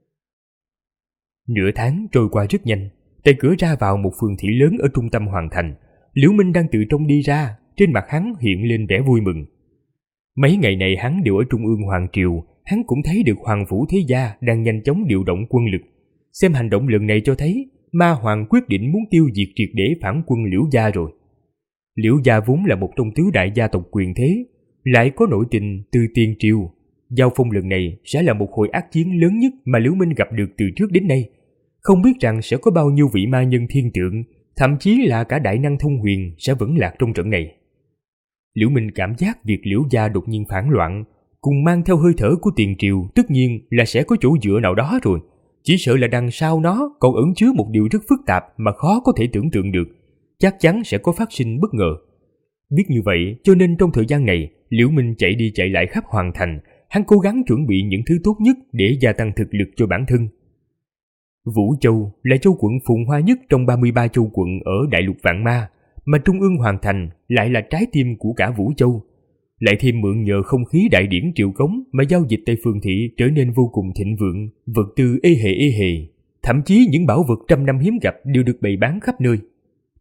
Nửa tháng trôi qua rất nhanh. Tại cửa ra vào một phường thị lớn ở trung tâm hoàng thành, Liễu Minh đang từ trong đi ra, trên mặt hắn hiện lên vẻ vui mừng. Mấy ngày này hắn đều ở trung ương hoàng triều, hắn cũng thấy được Hoàng Phủ Thế Gia đang nhanh chóng điều động quân lực. Xem hành động lần này cho thấy Ma Hoàng quyết định muốn tiêu diệt triệt để phản quân Liễu gia rồi. Liễu gia vốn là một trong tứ đại gia tộc quyền thế, lại có nội tình từ tiền triều. Giao phong lần này sẽ là một hồi ác chiến lớn nhất mà Liễu Minh gặp được từ trước đến nay. Không biết rằng sẽ có bao nhiêu vị ma nhân thiên tượng, thậm chí là cả đại năng thông huyền sẽ vẫn lạc trong trận này. Liễu Minh cảm giác việc Liễu gia đột nhiên phản loạn, cùng mang theo hơi thở của tiền triều, tất nhiên là sẽ có chỗ dựa nào đó rồi. Chỉ sợ là đằng sau nó còn ẩn chứa một điều rất phức tạp mà khó có thể tưởng tượng được, chắc chắn sẽ có phát sinh bất ngờ. Biết như vậy, cho nên trong thời gian này, Liễu Minh chạy đi chạy lại khắp hoàng thành, hắn cố gắng chuẩn bị những thứ tốt nhất để gia tăng thực lực cho bản thân. Vũ Châu là châu quận phồn hoa nhất trong 33 châu quận ở đại lục Vạn Ma, mà trung ương hoàng thành lại là trái tim của cả Vũ Châu. Lại thêm mượn nhờ không khí đại điển triệu cống mà giao dịch tại phường thị trở nên vô cùng thịnh vượng, vật tư ê hề, thậm chí những bảo vật trăm năm hiếm gặp đều được bày bán khắp nơi.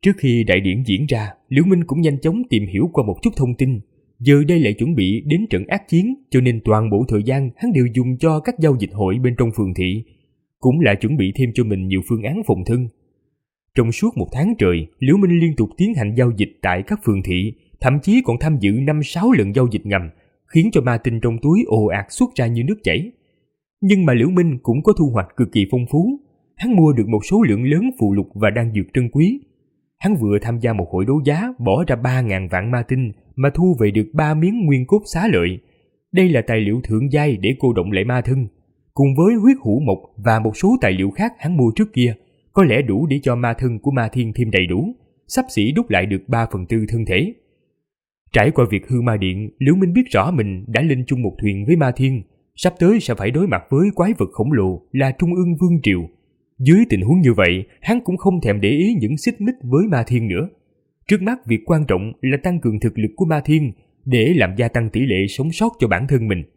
Trước khi đại điển diễn ra, Liễu Minh cũng nhanh chóng tìm hiểu qua một chút thông tin. Giờ đây lại chuẩn bị đến trận ác chiến, cho nên toàn bộ thời gian hắn đều dùng cho các giao dịch hội bên trong phường thị, cũng là chuẩn bị thêm cho mình nhiều phương án phòng thân. Trong suốt một tháng trời, Liễu Minh liên tục tiến hành giao dịch tại các phường thị, thậm chí còn tham dự 5-6 lần giao dịch ngầm, khiến cho ma tinh trong túi ồ ạt xuất ra như nước chảy. Nhưng mà Liễu Minh cũng có thu hoạch cực kỳ phong phú. Hắn mua được một số lượng lớn phụ lục và đan dược trân quý. Hắn vừa tham gia một hội đấu giá bỏ ra 3.000 vạn ma tinh mà thu về được 3 miếng nguyên cốt xá lợi. Đây là tài liệu thượng giai để cô động lại ma thân. Cùng với huyết hữu mộc và một số tài liệu khác hắn mua trước kia, có lẽ đủ để cho ma thân của Ma Thiên thêm đầy đủ, xấp xỉ đúc lại được 3/4 thân thể. Trải qua việc hư ma điện, Liễu Minh biết rõ mình đã lên chung một thuyền với Ma Thiên, sắp tới sẽ phải đối mặt với quái vật khổng lồ là Trung ương Vương Triều. Dưới tình huống như vậy, hắn cũng không thèm để ý những xích mích với Ma Thiên nữa. Trước mắt việc quan trọng là tăng cường thực lực của Ma Thiên để làm gia tăng tỷ lệ sống sót cho bản thân mình.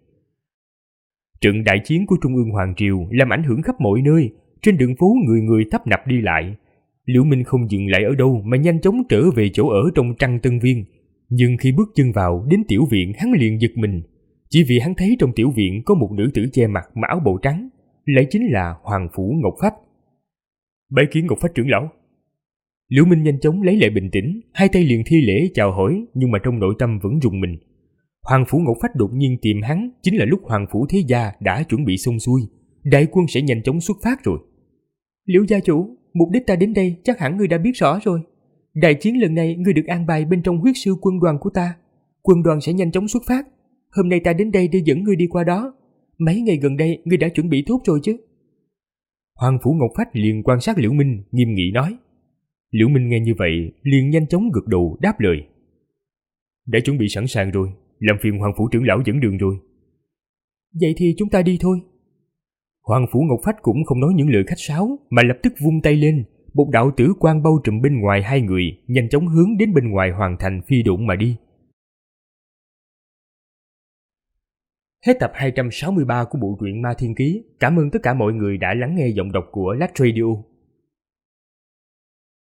Trận đại chiến của Trung ương Hoàng Triều làm ảnh hưởng khắp mọi nơi, trên đường phố người người tấp nập đi lại. Liễu Minh không dừng lại ở đâu mà nhanh chóng trở về chỗ ở trong Trăng Tân Viên. Nhưng khi bước chân vào đến tiểu viện, hắn liền giật mình, chỉ vì hắn thấy trong tiểu viện có một nữ tử che mặt mặc áo bào trắng, lại chính là Hoàng Phủ Ngọc Phách. Bái kiến Ngọc Phách trưởng lão. Liễu Minh nhanh chóng lấy lại bình tĩnh, hai tay liền thi lễ chào hỏi, nhưng mà trong nội tâm vẫn rùng mình. Hoàng Phủ Ngọc Phách đột nhiên tìm hắn chính là lúc Hoàng Phủ Thế Gia đã chuẩn bị xong xuôi, đại quân sẽ nhanh chóng xuất phát rồi. Liễu gia chủ, mục đích ta đến đây chắc hẳn ngươi đã biết rõ rồi. Đại chiến lần này ngươi được an bài bên trong huyết sư quân đoàn của ta. Quân đoàn sẽ nhanh chóng xuất phát. Hôm nay ta đến đây để dẫn ngươi đi qua đó. Mấy ngày gần đây ngươi đã chuẩn bị tốt rồi chứ? Hoàng Phủ Ngọc Phách liền quan sát Liễu Minh, nghiêm nghị nói. Liễu Minh nghe như vậy liền nhanh chóng gật đầu đáp lời. Đã chuẩn bị sẵn sàng rồi, làm phiền Hoàng Phủ trưởng lão dẫn đường rồi. Vậy thì chúng ta đi thôi. Hoàng Phủ Ngọc Phách cũng không nói những lời khách sáo mà lập tức vung tay lên, một đạo tử quang bao trùm bên ngoài hai người, nhanh chóng hướng đến bên ngoài hoàng thành phi độn mà đi. Hết tập 263 của bộ truyện Ma Thiên Ký. Cảm ơn tất cả mọi người đã lắng nghe giọng đọc của Lách Radio.